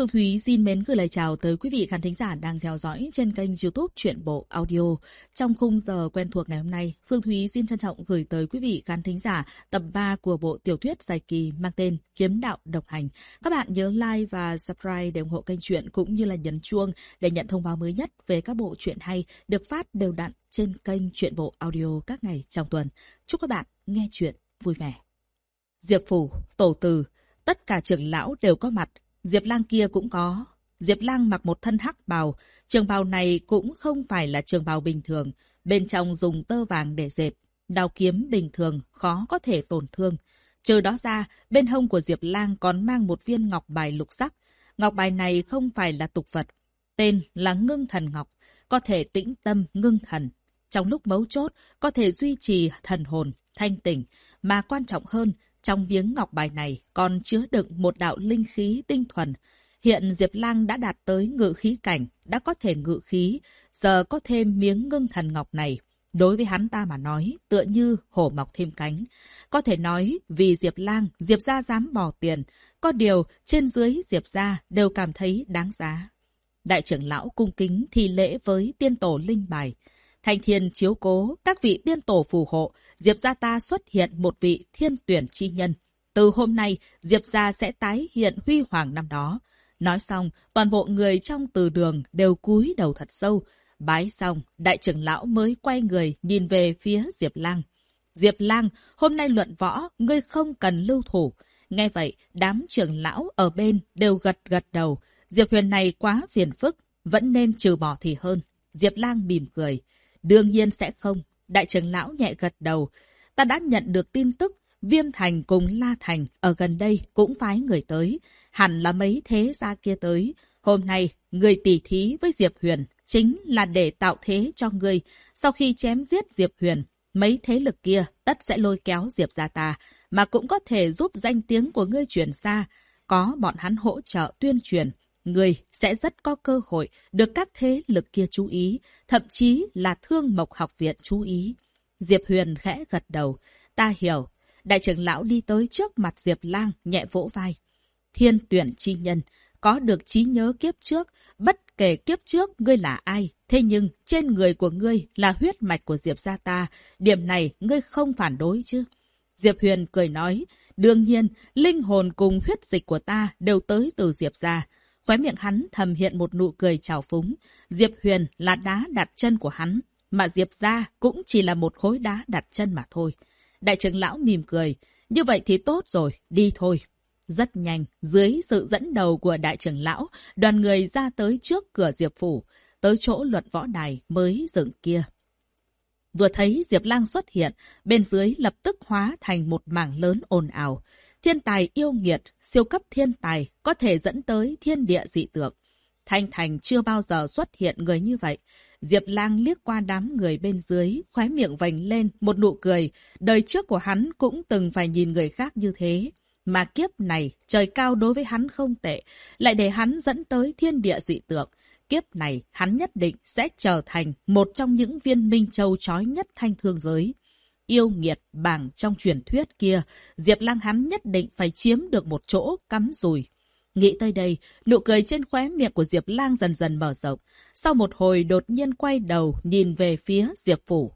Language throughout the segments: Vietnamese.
Phương Thúy xin mến gửi lời chào tới quý vị khán thính giả đang theo dõi trên kênh YouTube Truyện Bộ Audio. Trong khung giờ quen thuộc ngày hôm nay, Phương Thúy xin trân trọng gửi tới quý vị khán thính giả tập 3 của bộ tiểu thuyết dài kỳ mang tên Kiếm Đạo Độc Hành. Các bạn nhớ like và subscribe để ủng hộ kênh truyện cũng như là nhấn chuông để nhận thông báo mới nhất về các bộ truyện hay được phát đều đặn trên kênh Truyện Bộ Audio các ngày trong tuần. Chúc các bạn nghe truyện vui vẻ. Diệp Phủ, tổ từ, tất cả trưởng lão đều có mặt. Diệp Lang kia cũng có. Diệp Lang mặc một thân hắc bào. Trường bào này cũng không phải là trường bào bình thường. Bên trong dùng tơ vàng để dệt. Đao kiếm bình thường khó có thể tổn thương. Trừ đó ra, bên hông của Diệp Lang còn mang một viên ngọc bài lục sắc. Ngọc bài này không phải là tục vật. Tên là Ngưng Thần Ngọc. Có thể tĩnh tâm ngưng thần. Trong lúc mấu chốt, có thể duy trì thần hồn, thanh tỉnh. Mà quan trọng hơn, trong miếng ngọc bài này còn chứa đựng một đạo linh khí tinh thuần. Hiện Diệp Lang đã đạt tới ngự khí cảnh, đã có thể ngự khí, giờ có thêm miếng ngưng thần ngọc này. Đối với hắn ta mà nói, tựa như hổ mọc thêm cánh. Có thể nói, vì Diệp Lang, Diệp gia dám bỏ tiền. Có điều, trên dưới Diệp gia đều cảm thấy đáng giá. Đại trưởng lão cung kính thi lễ với tiên tổ linh bài. Thanh thiên chiếu cố, các vị tiên tổ phù hộ, Diệp gia ta xuất hiện một vị thiên tuyển chi nhân. Từ hôm nay, Diệp gia sẽ tái hiện huy hoàng năm đó. Nói xong, toàn bộ người trong từ đường đều cúi đầu thật sâu. Bái xong, đại trưởng lão mới quay người nhìn về phía Diệp Lang. Diệp Lang, hôm nay luận võ, ngươi không cần lưu thủ. Nghe vậy, đám trưởng lão ở bên đều gật gật đầu. Diệp Huyền này quá phiền phức, vẫn nên trừ bỏ thì hơn. Diệp Lang mỉm cười. Đương nhiên sẽ không. Đại trưởng lão nhẹ gật đầu. Ta đã nhận được tin tức, Viêm Thành cùng La Thành ở gần đây cũng phái người tới. Hẳn là mấy thế gia kia tới. Hôm nay, người tỉ thí với Diệp Huyền chính là để tạo thế cho ngươi. Sau khi chém giết Diệp Huyền, mấy thế lực kia tất sẽ lôi kéo Diệp gia ta, mà cũng có thể giúp danh tiếng của ngươi truyền xa. Có bọn hắn hỗ trợ tuyên truyền, ngươi sẽ rất có cơ hội được các thế lực kia chú ý, thậm chí là Thương Mộc Học viện chú ý. Diệp Huyền khẽ gật đầu. Ta hiểu. Đại trưởng lão đi tới trước mặt Diệp Lang, nhẹ vỗ vai. Thiên tuyển chi nhân, có được trí nhớ kiếp trước, bất kể kiếp trước ngươi là ai, thế nhưng trên người của ngươi là huyết mạch của Diệp gia ta, điểm này ngươi không phản đối chứ? Diệp Huyền cười nói, đương nhiên, linh hồn cùng huyết dịch của ta đều tới từ Diệp gia. Khóe miệng hắn thầm hiện một nụ cười trào phúng. Diệp Huyền là đá đặt chân của hắn, mà Diệp gia cũng chỉ là một khối đá đặt chân mà thôi. Đại trưởng lão mỉm cười. Như vậy thì tốt rồi, đi thôi. Rất nhanh, dưới sự dẫn đầu của đại trưởng lão, đoàn người ra tới trước cửa Diệp Phủ, tới chỗ luận võ đài mới dựng kia. Vừa thấy Diệp Lang xuất hiện, bên dưới lập tức hóa thành một mảng lớn ồn ào. Thiên tài yêu nghiệt, siêu cấp thiên tài, có thể dẫn tới thiên địa dị tượng. Thanh Thành chưa bao giờ xuất hiện người như vậy. Diệp Lang liếc qua đám người bên dưới, khóe miệng vành lên một nụ cười. Đời trước của hắn cũng từng phải nhìn người khác như thế. Mà kiếp này, trời cao đối với hắn không tệ, lại để hắn dẫn tới thiên địa dị tượng. Kiếp này, hắn nhất định sẽ trở thành một trong những viên minh châu chói nhất thanh thương giới. Yêu nghiệt bảng trong truyền thuyết kia, Diệp Lang hắn nhất định phải chiếm được một chỗ cắm rùi. Nghĩ tới đây, nụ cười trên khóe miệng của Diệp Lang dần dần mở rộng. Sau một hồi đột nhiên quay đầu nhìn về phía Diệp Phủ.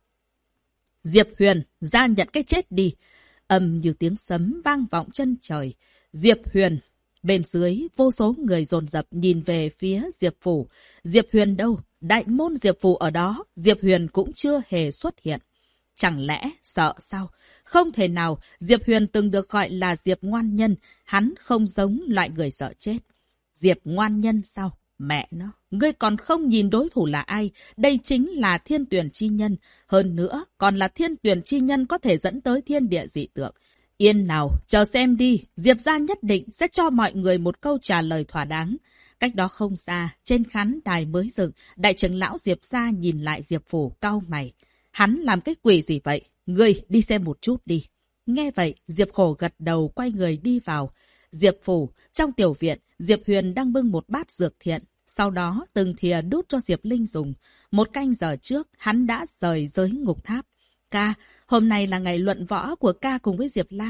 Diệp Huyền, ra nhận cái chết đi. Ầm như tiếng sấm vang vọng chân trời. Diệp Huyền. Bên dưới, vô số người dồn dập nhìn về phía Diệp Phủ. Diệp Huyền đâu? Đại môn Diệp Phủ ở đó, Diệp Huyền cũng chưa hề xuất hiện. Chẳng lẽ sợ sao? Không thể nào, Diệp Huyền từng được gọi là Diệp Ngoan Nhân, hắn không giống loại người sợ chết. Diệp Ngoan Nhân sao? Mẹ nó, ngươi còn không nhìn đối thủ là ai? Đây chính là thiên tuyển chi nhân. Hơn nữa, còn là thiên tuyển chi nhân có thể dẫn tới thiên địa dị tượng. Yên nào, chờ xem đi, Diệp gia nhất định sẽ cho mọi người một câu trả lời thỏa đáng. Cách đó không xa, trên khán đài mới dựng, đại trưởng lão Diệp gia nhìn lại Diệp Phủ cau mày. Hắn làm cái quỷ gì vậy? Ngươi đi xem một chút đi. Nghe vậy, Diệp Khổ gật đầu quay người đi vào. Diệp Phủ, trong tiểu viện, Diệp Huyền đang bưng một bát dược thiện. Sau đó, từng thìa đút cho Diệp Linh dùng. Một canh giờ trước, hắn đã rời giới ngục tháp. Ca, hôm nay là ngày luận võ của ca cùng với Diệp Lang.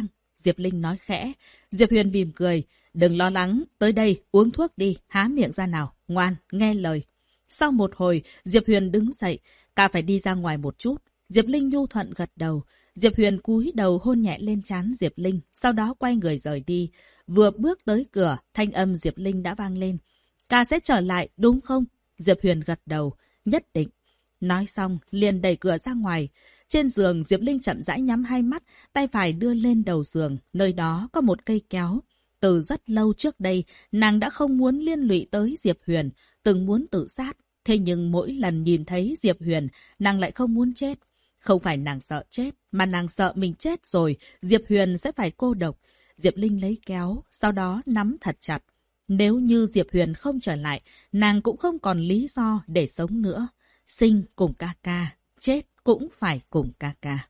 Diệp Linh nói khẽ. Diệp Huyền mỉm cười. Đừng lo lắng, tới đây, uống thuốc đi, há miệng ra nào, ngoan, nghe lời. Sau một hồi, Diệp Huyền đứng dậy, cả phải đi ra ngoài một chút. Diệp Linh nhu thuận gật đầu. Diệp Huyền cúi đầu hôn nhẹ lên trán Diệp Linh, sau đó quay người rời đi. Vừa bước tới cửa, thanh âm Diệp Linh đã vang lên. Ca sẽ trở lại, đúng không? Diệp Huyền gật đầu, nhất định. Nói xong, liền đẩy cửa ra ngoài. Trên giường, Diệp Linh chậm rãi nhắm hai mắt, tay phải đưa lên đầu giường, nơi đó có một cây kéo. Từ rất lâu trước đây, nàng đã không muốn liên lụy tới Diệp Huyền, từng muốn tự sát. Thế nhưng mỗi lần nhìn thấy Diệp Huyền, nàng lại không muốn chết. Không phải nàng sợ chết, mà nàng sợ mình chết rồi, Diệp Huyền sẽ phải cô độc. Diệp Linh lấy kéo, sau đó nắm thật chặt. Nếu như Diệp Huyền không trở lại, nàng cũng không còn lý do để sống nữa. Sinh cùng ca ca, chết cũng phải cùng ca ca.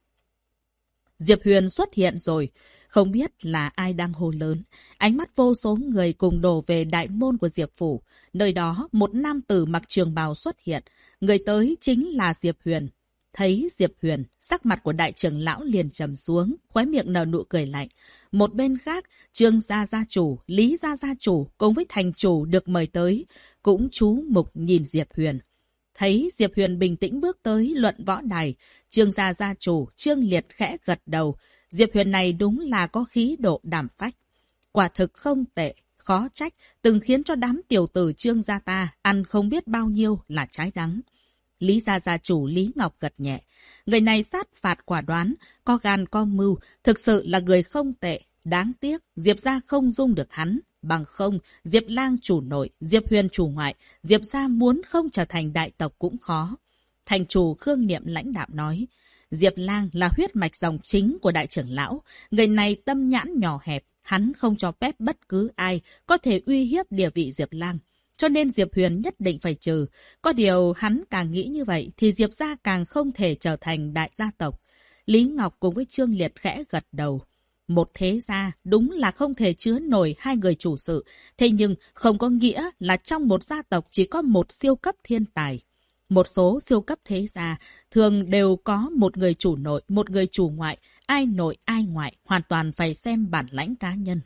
Diệp Huyền xuất hiện rồi. Không biết là ai đang hô lớn. Ánh mắt vô số người cùng đổ về đại môn của Diệp Phủ. Nơi đó, một nam tử mặc trường bào xuất hiện. Người tới chính là Diệp Huyền. Thấy Diệp Huyền, sắc mặt của đại trưởng lão liền trầm xuống, khóe miệng nở nụ cười lạnh. Một bên khác, Trương gia gia chủ, Lý gia gia chủ cùng với thành chủ được mời tới, cũng chú mục nhìn Diệp Huyền. Thấy Diệp Huyền bình tĩnh bước tới luận võ đài, Trương gia gia chủ Trương Liệt khẽ gật đầu. Diệp Huyền này đúng là có khí độ đảm phách. Quả thực không tệ, khó trách, từng khiến cho đám tiểu tử Trương gia ta ăn không biết bao nhiêu là trái đắng. Lý gia gia chủ Lý Ngọc gật nhẹ. Người này sát phạt quả đoán, có gan có mưu, thực sự là người không tệ. Đáng tiếc, Diệp gia không dung được hắn. Bằng không, Diệp Lang chủ nội, Diệp Huyền chủ ngoại, Diệp gia muốn không trở thành đại tộc cũng khó. Thành chủ Khương Niệm lãnh đạm nói, Diệp Lang là huyết mạch dòng chính của đại trưởng lão. Người này tâm nhãn nhỏ hẹp, hắn không cho phép bất cứ ai có thể uy hiếp địa vị Diệp Lang. Cho nên Diệp Huyền nhất định phải trừ. Có điều hắn càng nghĩ như vậy thì Diệp gia càng không thể trở thành đại gia tộc. Lý Ngọc cùng với Trương Liệt khẽ gật đầu. Một thế gia đúng là không thể chứa nổi hai người chủ sự. Thế nhưng không có nghĩa là trong một gia tộc chỉ có một siêu cấp thiên tài. Một số siêu cấp thế gia thường đều có một người chủ nội, một người chủ ngoại. Ai nội ai ngoại hoàn toàn phải xem bản lãnh cá nhân.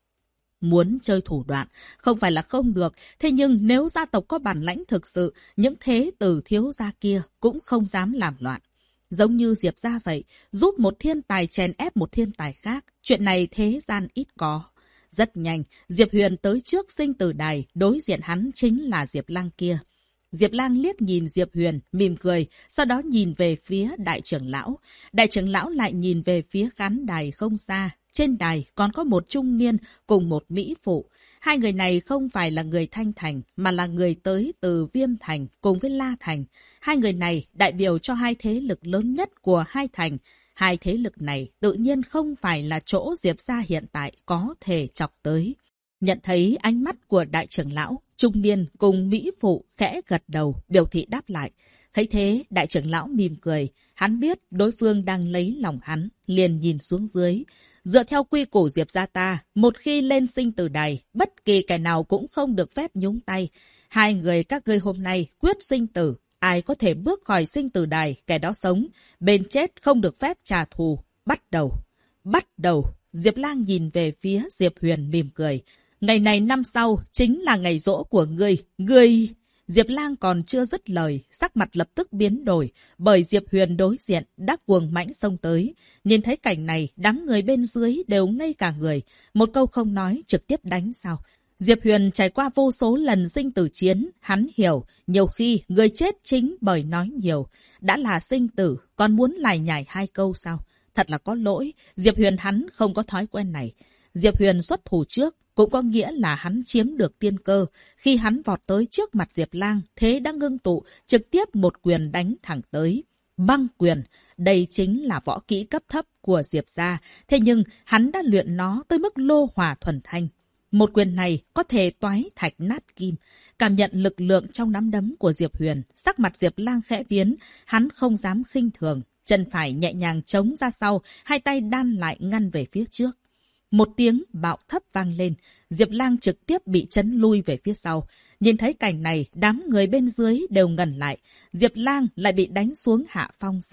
Muốn chơi thủ đoạn, không phải là không được. Thế nhưng nếu gia tộc có bản lãnh thực sự, những thế tử thiếu gia kia cũng không dám làm loạn. Giống như Diệp gia vậy, giúp một thiên tài chèn ép một thiên tài khác. Chuyện này thế gian ít có. Rất nhanh, Diệp Huyền tới trước sinh tử đài, đối diện hắn chính là Diệp Lang kia. Diệp Lang liếc nhìn Diệp Huyền, mỉm cười, sau đó nhìn về phía đại trưởng lão. Đại trưởng lão lại nhìn về phía khán đài không xa. Trên đài còn có một trung niên cùng một mỹ phụ. Hai người này không phải là người Thanh Thành, mà là người tới từ Viêm Thành cùng với La Thành. Hai người này đại biểu cho hai thế lực lớn nhất của hai thành. Hai thế lực này tự nhiên không phải là chỗ Diệp gia hiện tại có thể chọc tới. Nhận thấy ánh mắt của đại trưởng lão, trung niên cùng mỹ phụ khẽ gật đầu, biểu thị đáp lại. Thấy thế, đại trưởng lão mỉm cười. Hắn biết đối phương đang lấy lòng hắn, liền nhìn xuống dưới. Dựa theo quy củ Diệp gia ta, một khi lên sinh tử đài, bất kỳ kẻ nào cũng không được phép nhúng tay. Hai người các ngươi hôm nay quyết sinh tử. Ai có thể bước khỏi sinh tử đài, kẻ đó sống. Bên chết không được phép trả thù. Bắt đầu. Bắt đầu. Diệp Lang nhìn về phía Diệp Huyền mỉm cười. Ngày này năm sau chính là ngày giỗ của ngươi. Ngươi... Diệp Lang còn chưa dứt lời, sắc mặt lập tức biến đổi, bởi Diệp Huyền đối diện đã cuồng mãnh xông tới. Nhìn thấy cảnh này, đám người bên dưới đều ngây cả người, một câu không nói trực tiếp đánh sao. Diệp Huyền trải qua vô số lần sinh tử chiến, hắn hiểu, nhiều khi người chết chính bởi nói nhiều. Đã là sinh tử, còn muốn lải nhải hai câu sao? Thật là có lỗi, Diệp Huyền hắn không có thói quen này. Diệp Huyền xuất thủ trước, cũng có nghĩa là hắn chiếm được tiên cơ. Khi hắn vọt tới trước mặt Diệp Lang, thế đã ngưng tụ, trực tiếp một quyền đánh thẳng tới. Băng quyền, đây chính là võ kỹ cấp thấp của Diệp gia. Thế nhưng hắn đã luyện nó tới mức lô hỏa thuần thanh. Một quyền này có thể toái thạch nát kim. Cảm nhận lực lượng trong nắm đấm của Diệp Huyền, sắc mặt Diệp Lang khẽ biến, hắn không dám khinh thường. Chân phải nhẹ nhàng chống ra sau, hai tay đan lại ngăn về phía trước. Một tiếng bạo thấp vang lên, Diệp Lang trực tiếp bị chấn lui về phía sau. Nhìn thấy cảnh này, đám người bên dưới đều ngẩn lại. Diệp Lang lại bị đánh xuống hạ phong sao?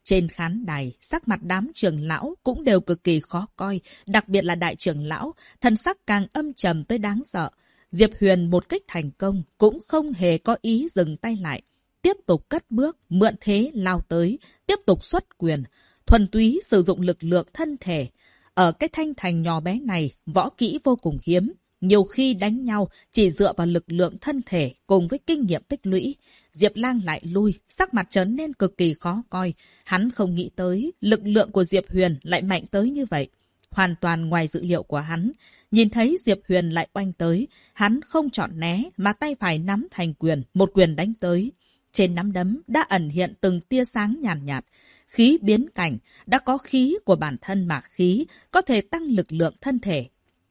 Trên khán đài, sắc mặt đám trưởng lão cũng đều cực kỳ khó coi, đặc biệt là đại trưởng lão, thân sắc càng âm trầm tới đáng sợ. Diệp Huyền một kích thành công, cũng không hề có ý dừng tay lại. Tiếp tục cất bước, mượn thế lao tới, tiếp tục xuất quyền, thuần túy sử dụng lực lượng thân thể. Ở cái thanh thành nhỏ bé này, võ kỹ vô cùng hiếm. Nhiều khi đánh nhau chỉ dựa vào lực lượng thân thể cùng với kinh nghiệm tích lũy. Diệp Lang lại lui, sắc mặt trở nên cực kỳ khó coi. Hắn không nghĩ tới lực lượng của Diệp Huyền lại mạnh tới như vậy. Hoàn toàn ngoài dự liệu của hắn. Nhìn thấy Diệp Huyền lại oanh tới, hắn không chọn né mà tay phải nắm thành quyền, một quyền đánh tới. Trên nắm đấm đã ẩn hiện từng tia sáng nhàn nhạt. Khí biến cảnh, đã có khí của bản thân mà khí, có thể tăng lực lượng thân thể.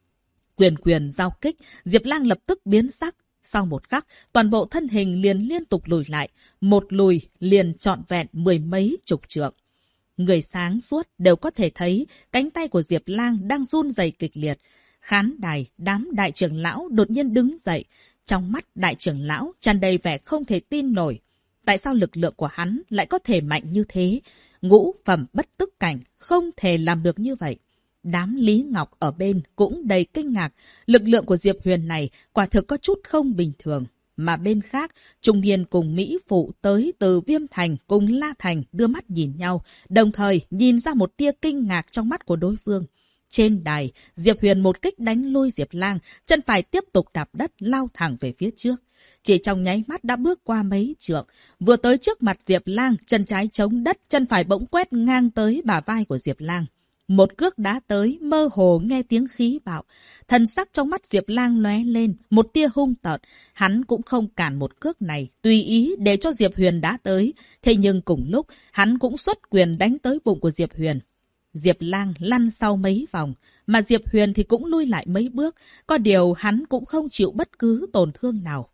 Quyền giao kích, Diệp Lang lập tức biến sắc. Sau một khắc, toàn bộ thân hình liền liên tục lùi lại. Một lùi liền trọn vẹn mười mấy chục trượng. Người sáng suốt đều có thể thấy cánh tay của Diệp Lang đang run rẩy kịch liệt. Khán đài, đám đại trưởng lão đột nhiên đứng dậy. Trong mắt đại trưởng lão tràn đầy vẻ không thể tin nổi. Tại sao lực lượng của hắn lại có thể mạnh như thế? Ngũ phẩm bất tức cảnh không thể làm được như vậy. Đám Lý Ngọc ở bên cũng đầy kinh ngạc. Lực lượng của Diệp Huyền này quả thực có chút không bình thường. Mà bên khác, Trung Niên cùng Mỹ Phụ tới từ Viêm Thành cùng La Thành đưa mắt nhìn nhau, đồng thời nhìn ra một tia kinh ngạc trong mắt của đối phương. Trên đài, Diệp Huyền một kích đánh lui Diệp Lang, chân phải tiếp tục đạp đất lao thẳng về phía trước. Chỉ trong nháy mắt đã bước qua mấy trượng, vừa tới trước mặt Diệp Lang, chân trái chống đất, chân phải bỗng quét ngang tới bả vai của Diệp Lang. Một cước đá tới, mơ hồ nghe tiếng khí bạo. Thần sắc trong mắt Diệp Lang lóe lên, một tia hung tợn. Hắn cũng không cản một cước này, tùy ý để cho Diệp Huyền đá tới. Thế nhưng cùng lúc, hắn cũng xuất quyền đánh tới bụng của Diệp Huyền. Diệp Lang lăn sau mấy vòng, mà Diệp Huyền thì cũng lui lại mấy bước. Có điều hắn cũng không chịu bất cứ tổn thương nào.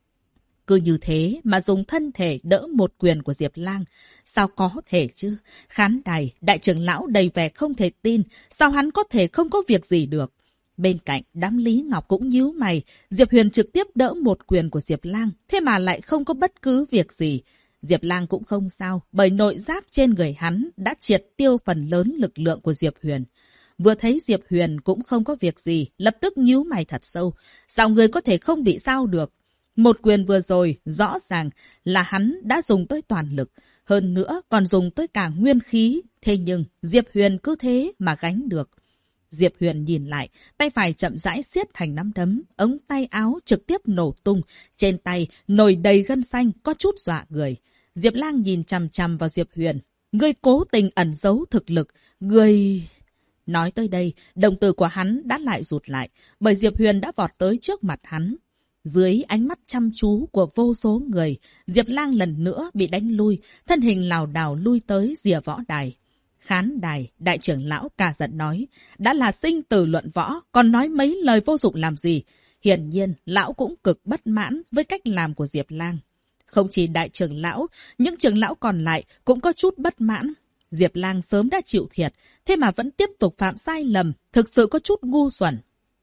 Cứ như thế mà dùng thân thể đỡ một quyền của Diệp Lang. Sao có thể chứ? Khán đài, đại trưởng lão đầy vẻ không thể tin. Sao hắn có thể không có việc gì được? Bên cạnh, đám Lý Ngọc cũng nhíu mày. Diệp Huyền trực tiếp đỡ một quyền của Diệp Lang. Thế mà lại không có bất cứ việc gì. Diệp Lang cũng không sao. Bởi nội giáp trên người hắn đã triệt tiêu phần lớn lực lượng của Diệp Huyền. Vừa thấy Diệp Huyền cũng không có việc gì. Lập tức nhíu mày thật sâu. Sao người có thể không bị sao được? Một quyền vừa rồi, rõ ràng là hắn đã dùng tới toàn lực. Hơn nữa còn dùng tới cả nguyên khí. Thế nhưng Diệp Huyền cứ thế mà gánh được. Diệp Huyền nhìn lại, tay phải chậm rãi siết thành nắm đấm, ống tay áo trực tiếp nổ tung. Trên tay nổi đầy gân xanh, có chút dọa người. Diệp Lang nhìn chằm chằm vào Diệp Huyền. Ngươi cố tình ẩn giấu thực lực. Ngươi... Nói tới đây, đồng tử của hắn đã lại rụt lại, bởi Diệp Huyền đã vọt tới trước mặt hắn. Dưới ánh mắt chăm chú của vô số người, Diệp Lang lần nữa bị đánh lui, thân hình lảo đảo lui tới rìa võ đài. Khán đài, đại trưởng lão cả giận nói, đã là sinh tử luận võ, còn nói mấy lời vô dụng làm gì? Hiển nhiên, lão cũng cực bất mãn với cách làm của Diệp Lang. Không chỉ đại trưởng lão, những trưởng lão còn lại cũng có chút bất mãn. Diệp Lang sớm đã chịu thiệt, thế mà vẫn tiếp tục phạm sai lầm, thực sự có chút ngu xuẩn.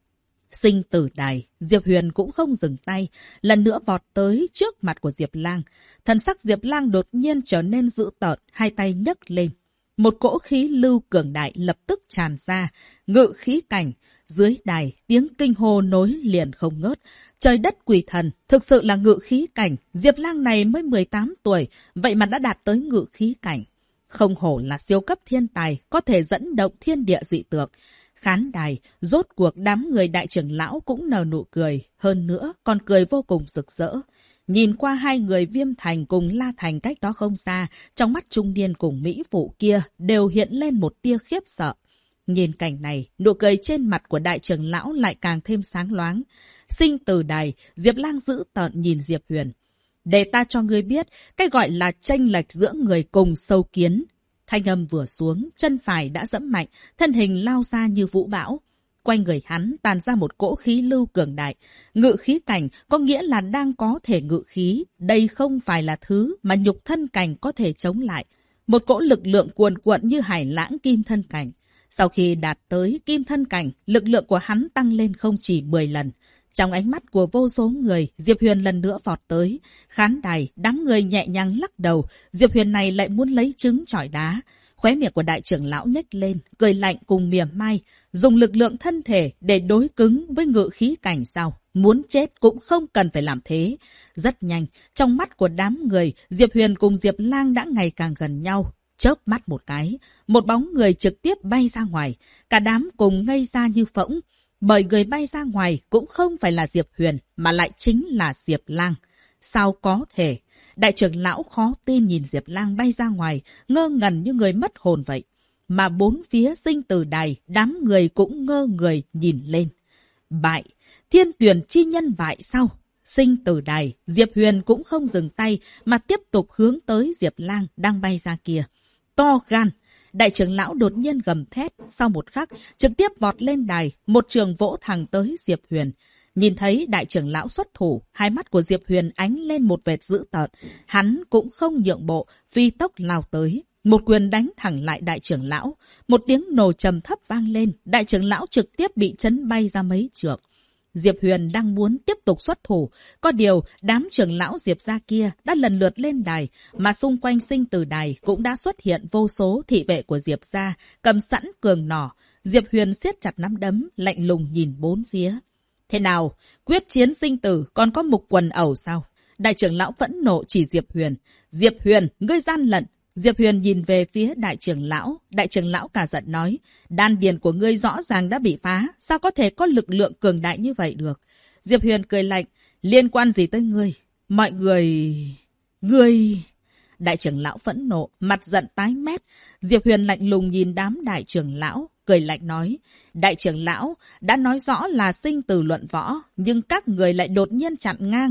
Sinh tử đài, Diệp Huyền cũng không dừng tay, lần nữa vọt tới trước mặt của Diệp Lang. Thần sắc Diệp Lang đột nhiên trở nên dữ tợn, hai tay nhấc lên. Một cỗ khí lưu cường đại lập tức tràn ra, ngự khí cảnh. Dưới đài, tiếng kinh hô nối liền không ngớt. Trời đất quỷ thần, thực sự là ngự khí cảnh. Diệp Lang này mới 18 tuổi, vậy mà đã đạt tới ngự khí cảnh. Không hổ là siêu cấp thiên tài, có thể dẫn động thiên địa dị tượng. Khán đài, rốt cuộc đám người đại trưởng lão cũng nở nụ cười, hơn nữa còn cười vô cùng rực rỡ. Nhìn qua hai người Viêm Thành cùng La Thành cách đó không xa, trong mắt Trung Niên cùng Mỹ Phụ kia đều hiện lên một tia khiếp sợ. Nhìn cảnh này, nụ cười trên mặt của đại trưởng lão lại càng thêm sáng loáng. Sinh tử đài, Diệp Lang dữ tợn nhìn Diệp Huyền. Để ta cho ngươi biết, cái gọi là chênh lệch giữa người cùng sâu kiến. Thanh âm vừa xuống, chân phải đã giẫm mạnh, thân hình lao ra như vũ bão. Quanh người hắn tàn ra một cỗ khí lưu cường đại. Ngự khí cảnh có nghĩa là đang có thể ngự khí. Đây không phải là thứ mà nhục thân cảnh có thể chống lại. Một cỗ lực lượng cuồn cuộn như hải lãng kim thân cảnh. Sau khi đạt tới kim thân cảnh, lực lượng của hắn tăng lên không chỉ 10 lần. Trong ánh mắt của vô số người, Diệp Huyền lần nữa vọt tới. Khán đài, đám người nhẹ nhàng lắc đầu. Diệp Huyền này lại muốn lấy trứng chọi đá. Khóe miệng của đại trưởng lão nhếch lên, cười lạnh cùng mỉa mai. Dùng lực lượng thân thể để đối cứng với ngự khí cảnh sao? Muốn chết cũng không cần phải làm thế. Rất nhanh, trong mắt của đám người, Diệp Huyền cùng Diệp Lang đã ngày càng gần nhau. Chớp mắt một cái, một bóng người trực tiếp bay ra ngoài. Cả đám cùng ngây ra như phỗng. Bởi người bay ra ngoài cũng không phải là Diệp Huyền, mà lại chính là Diệp Lang. Sao có thể? Đại trưởng lão khó tin nhìn Diệp Lang bay ra ngoài, ngơ ngẩn như người mất hồn vậy. Mà bốn phía sinh tử đài, đám người cũng ngơ người nhìn lên. Bại, thiên tuyển chi nhân bại sao? Sinh tử đài, Diệp Huyền cũng không dừng tay mà tiếp tục hướng tới Diệp Lang đang bay ra kia. To gan! Đại trưởng lão đột nhiên gầm thét, sau một khắc, trực tiếp vọt lên đài, một trường vỗ thẳng tới Diệp Huyền. Nhìn thấy đại trưởng lão xuất thủ, hai mắt của Diệp Huyền ánh lên một vệt dữ tợn. Hắn cũng không nhượng bộ, phi tốc lao tới. Một quyền đánh thẳng lại đại trưởng lão. Một tiếng nổ trầm thấp vang lên, đại trưởng lão trực tiếp bị chấn bay ra mấy trượng. Diệp Huyền đang muốn tiếp tục xuất thủ. Có điều, đám trưởng lão Diệp gia kia đã lần lượt lên đài, mà xung quanh sinh tử đài cũng đã xuất hiện vô số thị vệ của Diệp gia, cầm sẵn cường nỏ. Diệp Huyền siết chặt nắm đấm, lạnh lùng nhìn bốn phía. Thế nào? Quyết chiến sinh tử còn có mục quần ẩu sao? Đại trưởng lão phẫn nộ chỉ Diệp Huyền. Diệp Huyền, ngươi gian lận! Diệp Huyền nhìn về phía đại trưởng lão cả giận nói, đan điền của ngươi rõ ràng đã bị phá, sao có thể có lực lượng cường đại như vậy được? Diệp Huyền cười lạnh, liên quan gì tới ngươi? Mọi người... Ngươi... Đại trưởng lão phẫn nộ, mặt giận tái mét. Diệp Huyền lạnh lùng nhìn đám đại trưởng lão, cười lạnh nói, đại trưởng lão đã nói rõ là sinh tử luận võ, nhưng các người lại đột nhiên chặn ngang.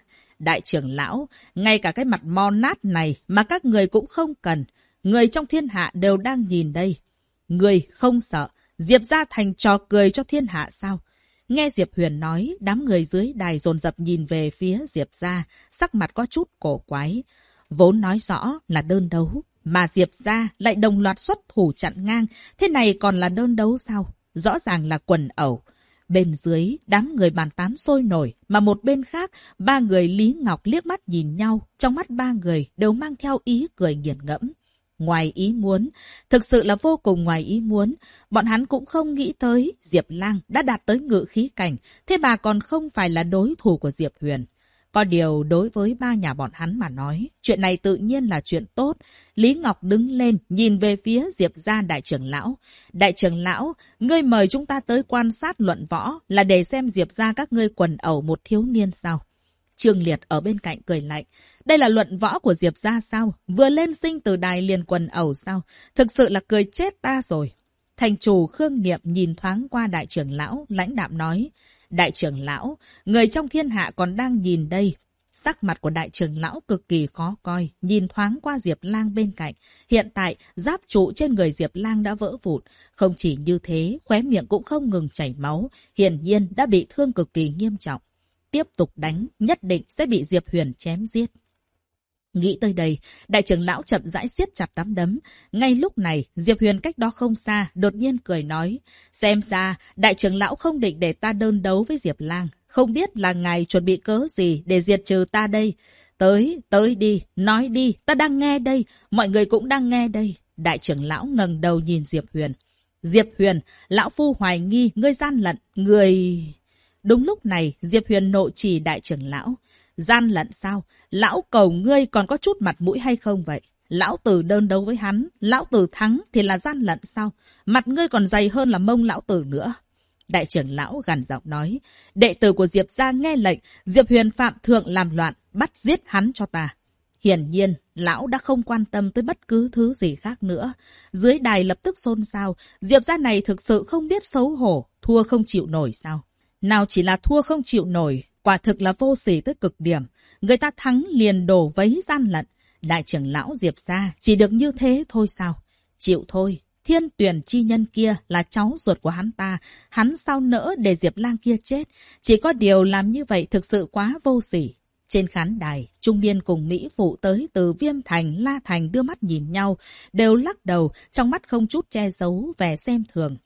Đại trưởng lão, ngay cả cái mặt mo nát này mà các người cũng không cần. Người trong thiên hạ đều đang nhìn đây. Người không sợ, Diệp gia thành trò cười cho thiên hạ sao? Nghe Diệp Huyền nói, đám người dưới đài dồn dập nhìn về phía Diệp gia, sắc mặt có chút cổ quái. Vốn nói rõ là đơn đấu, mà Diệp gia lại đồng loạt xuất thủ chặn ngang. Thế này còn là đơn đấu sao? Rõ ràng là quần ẩu. Bên dưới, đám người bàn tán sôi nổi, mà một bên khác, ba người Lý Ngọc liếc mắt nhìn nhau, trong mắt ba người đều mang theo ý cười nghiền ngẫm. Ngoài ý muốn, thực sự là vô cùng ngoài ý muốn, bọn hắn cũng không nghĩ tới Diệp Lang đã đạt tới ngự khí cảnh, thế mà còn không phải là đối thủ của Diệp Huyền. Có điều đối với ba nhà bọn hắn mà nói, chuyện này tự nhiên là chuyện tốt. Lý Ngọc đứng lên, nhìn về phía Diệp gia đại trưởng lão. Đại trưởng lão, ngươi mời chúng ta tới quan sát luận võ là để xem Diệp gia các ngươi quần ẩu một thiếu niên sao? Trương Liệt ở bên cạnh cười lạnh. Đây là luận võ của Diệp gia sao? Vừa lên sinh từ đài liền quần ẩu sao? Thực sự là cười chết ta rồi. Thành chủ Khương Niệm nhìn thoáng qua đại trưởng lão, lãnh đạm nói. Đại trưởng lão, người trong thiên hạ còn đang nhìn đây. Sắc mặt của đại trưởng lão cực kỳ khó coi, nhìn thoáng qua Diệp Lang bên cạnh. Hiện tại, giáp trụ trên người Diệp Lang đã vỡ vụn. Không chỉ như thế, khóe miệng cũng không ngừng chảy máu. Hiển nhiên đã bị thương cực kỳ nghiêm trọng. Tiếp tục đánh, nhất định sẽ bị Diệp Huyền chém giết. Nghĩ tới đây, đại trưởng lão chậm rãi siết chặt nắm đấm. Ngay lúc này, Diệp Huyền cách đó không xa, đột nhiên cười nói. Xem ra, đại trưởng lão không định để ta đơn đấu với Diệp Lang. Không biết là ngài chuẩn bị cớ gì để diệt trừ ta đây. Tới đi, nói đi, ta đang nghe đây, mọi người cũng đang nghe đây. Đại trưởng lão ngẩng đầu nhìn Diệp Huyền. Diệp Huyền, lão phu hoài nghi, ngươi gian lận, người... Đúng lúc này, Diệp Huyền nộ chỉ đại trưởng lão. Gian lận sao? Lão cầu ngươi còn có chút mặt mũi hay không vậy? Lão tử đơn đấu với hắn, lão tử thắng thì là gian lận sao? Mặt ngươi còn dày hơn là mông lão tử nữa. Đại trưởng lão gằn giọng nói, đệ tử của Diệp gia nghe lệnh, Diệp Huyền phạm thượng làm loạn, bắt giết hắn cho ta. Hiển nhiên, lão đã không quan tâm tới bất cứ thứ gì khác nữa. Dưới đài lập tức xôn xao, Diệp gia này thực sự không biết xấu hổ, thua không chịu nổi sao? Nào chỉ là thua không chịu nổi, quả thực là vô sỉ tới cực điểm. Người ta thắng liền đổ vấy gian lận. Đại trưởng lão Diệp gia chỉ được như thế thôi sao? Chịu thôi, thiên tuyển chi nhân kia là cháu ruột của hắn ta. Hắn sao nỡ để Diệp Lang kia chết? Chỉ có điều làm như vậy thực sự quá vô sỉ. Trên khán đài, trung niên cùng Mỹ phụ tới từ Viêm Thành, La Thành đưa mắt nhìn nhau, đều lắc đầu, trong mắt không chút che giấu vẻ xem thường.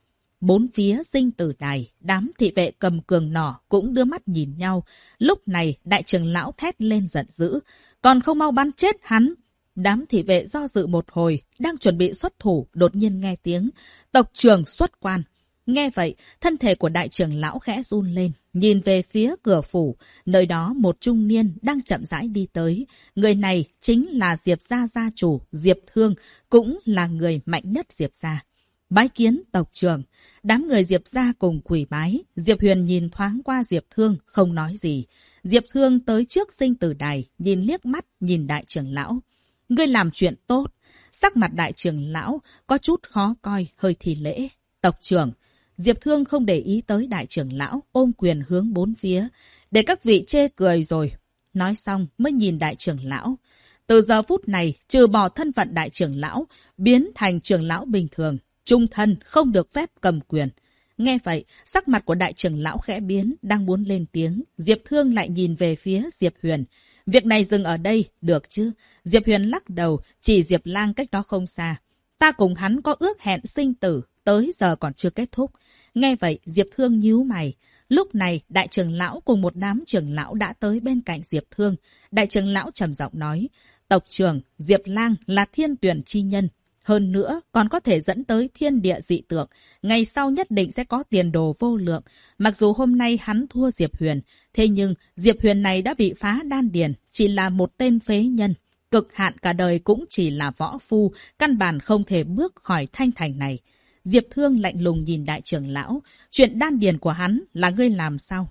bốn phía sinh tử đài, đám thị vệ cầm cường nỏ cũng đưa mắt nhìn nhau. Lúc này đại trưởng lão thét lên giận dữ, còn không mau bắn chết hắn. Đám thị vệ do dự một hồi, đang chuẩn bị xuất thủ, đột nhiên nghe tiếng tộc trưởng xuất quan. Nghe vậy, thân thể của đại trưởng lão khẽ run lên, nhìn về phía cửa phủ, nơi đó một trung niên đang chậm rãi đi tới. Người này chính là Diệp gia gia chủ, Diệp Thương, cũng là người mạnh nhất Diệp gia. Bái kiến tộc trưởng, đám người Diệp gia cùng quỳ bái. Diệp Huyền nhìn thoáng qua Diệp Thương, không nói gì. Diệp Thương tới trước sinh tử đài, nhìn liếc mắt, nhìn đại trưởng lão. Ngươi làm chuyện tốt. Sắc mặt đại trưởng lão có chút khó coi, hơi thi lễ. Tộc trưởng. Diệp Thương không để ý tới đại trưởng lão, ôm quyền hướng bốn phía. Để các vị chê cười rồi. Nói xong mới nhìn đại trưởng lão. Từ giờ phút này, trừ bỏ thân phận đại trưởng lão, biến thành trưởng lão bình thường. Trung thân không được phép cầm quyền. Nghe vậy, sắc mặt của đại trưởng lão khẽ biến, đang muốn lên tiếng. Diệp Thương lại nhìn về phía Diệp Huyền. Việc này dừng ở đây, được chứ? Diệp Huyền lắc đầu, chỉ Diệp Lang cách đó không xa. Ta cùng hắn có ước hẹn sinh tử, tới giờ còn chưa kết thúc. Nghe vậy, Diệp Thương nhíu mày. Lúc này, đại trưởng lão cùng một đám trưởng lão đã tới bên cạnh Diệp Thương. Đại trưởng lão trầm giọng nói, tộc trưởng, Diệp Lang là thiên tuyển chi nhân. Hơn nữa, còn có thể dẫn tới thiên địa dị tượng. Ngày sau nhất định sẽ có tiền đồ vô lượng. Mặc dù hôm nay hắn thua Diệp Huyền, thế nhưng Diệp Huyền này đã bị phá đan điền, chỉ là một tên phế nhân. Cực hạn cả đời cũng chỉ là võ phu, căn bản không thể bước khỏi thanh thành này. Diệp Thương lạnh lùng nhìn đại trưởng lão. Chuyện đan điền của hắn là ngươi làm sao?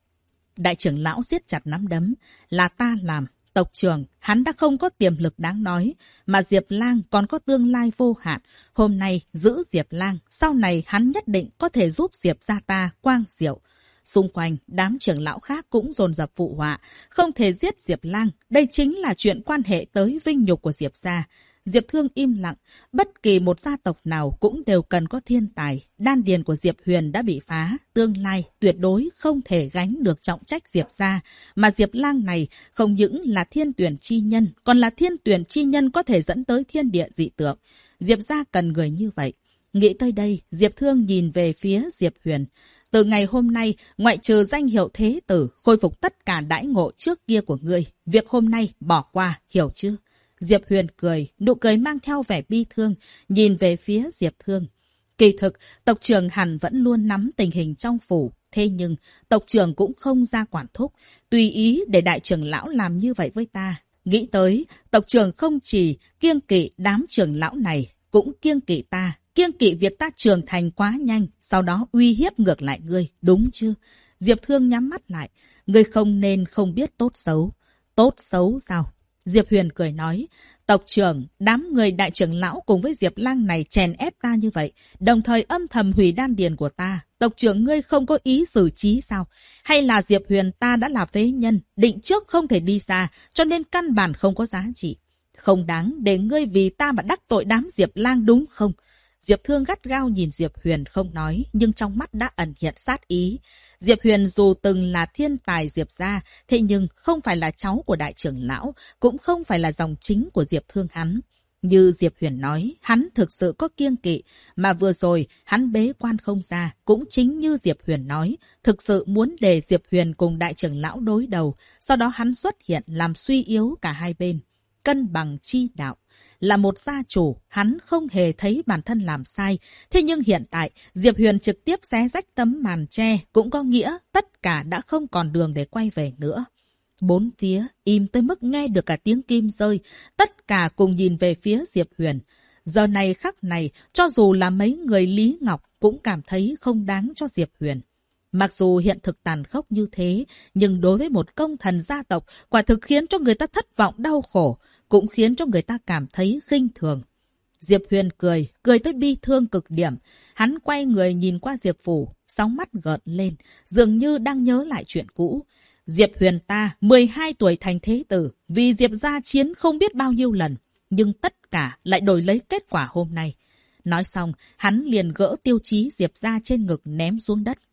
Đại trưởng lão siết chặt nắm đấm. Là ta làm. Tộc trưởng, hắn đã không có tiềm lực đáng nói, mà Diệp Lang còn có tương lai vô hạn. Hôm nay giữ Diệp Lang, sau này hắn nhất định có thể giúp Diệp gia ta quang diệu. Xung quanh, đám trưởng lão khác cũng dồn dập phụ họa. Không thể giết Diệp Lang, đây chính là chuyện quan hệ tới vinh nhục của Diệp gia. Diệp Thương im lặng, bất kỳ một gia tộc nào cũng đều cần có thiên tài. Đan điền của Diệp Huyền đã bị phá, tương lai tuyệt đối không thể gánh được trọng trách Diệp gia. Mà Diệp Lang này không những là thiên tuyển chi nhân, còn là thiên tuyển chi nhân có thể dẫn tới thiên địa dị tượng. Diệp gia cần người như vậy. Nghĩ tới đây, Diệp Thương nhìn về phía Diệp Huyền. Từ ngày hôm nay, ngoại trừ danh hiệu thế tử, khôi phục tất cả đãi ngộ trước kia của ngươi. Việc hôm nay bỏ qua, hiểu chưa? Diệp Huyền cười, nụ cười mang theo vẻ bi thương, nhìn về phía Diệp Thương. Kỳ thực, tộc trưởng hẳn vẫn luôn nắm tình hình trong phủ. Thế nhưng, tộc trưởng cũng không ra quản thúc, tùy ý để đại trưởng lão làm như vậy với ta. Nghĩ tới, tộc trưởng không chỉ kiêng kỵ đám trưởng lão này, cũng kiêng kỵ ta. Kiêng kỵ việc ta trưởng thành quá nhanh, sau đó uy hiếp ngược lại ngươi, đúng chưa? Diệp Thương nhắm mắt lại, ngươi không nên không biết tốt xấu. Tốt xấu sao? Diệp Huyền cười nói, tộc trưởng, đám người đại trưởng lão cùng với Diệp Lang này chèn ép ta như vậy, đồng thời âm thầm hủy đan điền của ta. Tộc trưởng ngươi không có ý xử trí sao? Hay là Diệp Huyền ta đã là phế nhân, định trước không thể đi xa, cho nên căn bản không có giá trị. Không đáng để ngươi vì ta mà đắc tội đám Diệp Lang đúng không? Diệp Thương gắt gao nhìn Diệp Huyền không nói, nhưng trong mắt đã ẩn hiện sát ý. Diệp Huyền dù từng là thiên tài Diệp gia, thế nhưng không phải là cháu của đại trưởng lão, cũng không phải là dòng chính của Diệp Thương hắn. Như Diệp Huyền nói, hắn thực sự có kiêng kỵ, mà vừa rồi hắn bế quan không ra, cũng chính như Diệp Huyền nói, thực sự muốn để Diệp Huyền cùng đại trưởng lão đối đầu, sau đó hắn xuất hiện làm suy yếu cả hai bên. Cân bằng chi đạo. Là một gia chủ, hắn không hề thấy bản thân làm sai. Thế nhưng hiện tại, Diệp Huyền trực tiếp xé rách tấm màn tre, cũng có nghĩa tất cả đã không còn đường để quay về nữa. Bốn phía, im tới mức nghe được cả tiếng kim rơi, tất cả cùng nhìn về phía Diệp Huyền. Giờ này khắc này, cho dù là mấy người Lý Ngọc cũng cảm thấy không đáng cho Diệp Huyền. Mặc dù hiện thực tàn khốc như thế, nhưng đối với một công thần gia tộc, quả thực khiến cho người ta thất vọng đau khổ, cũng khiến cho người ta cảm thấy khinh thường. Diệp Huyền cười, cười tới bi thương cực điểm. Hắn quay người nhìn qua Diệp Phủ, sóng mắt gợn lên, dường như đang nhớ lại chuyện cũ. Diệp Huyền ta, 12 tuổi thành thế tử, vì Diệp gia chiến không biết bao nhiêu lần, nhưng tất cả lại đổi lấy kết quả hôm nay. Nói xong, hắn liền gỡ tiêu chí Diệp gia trên ngực ném xuống đất.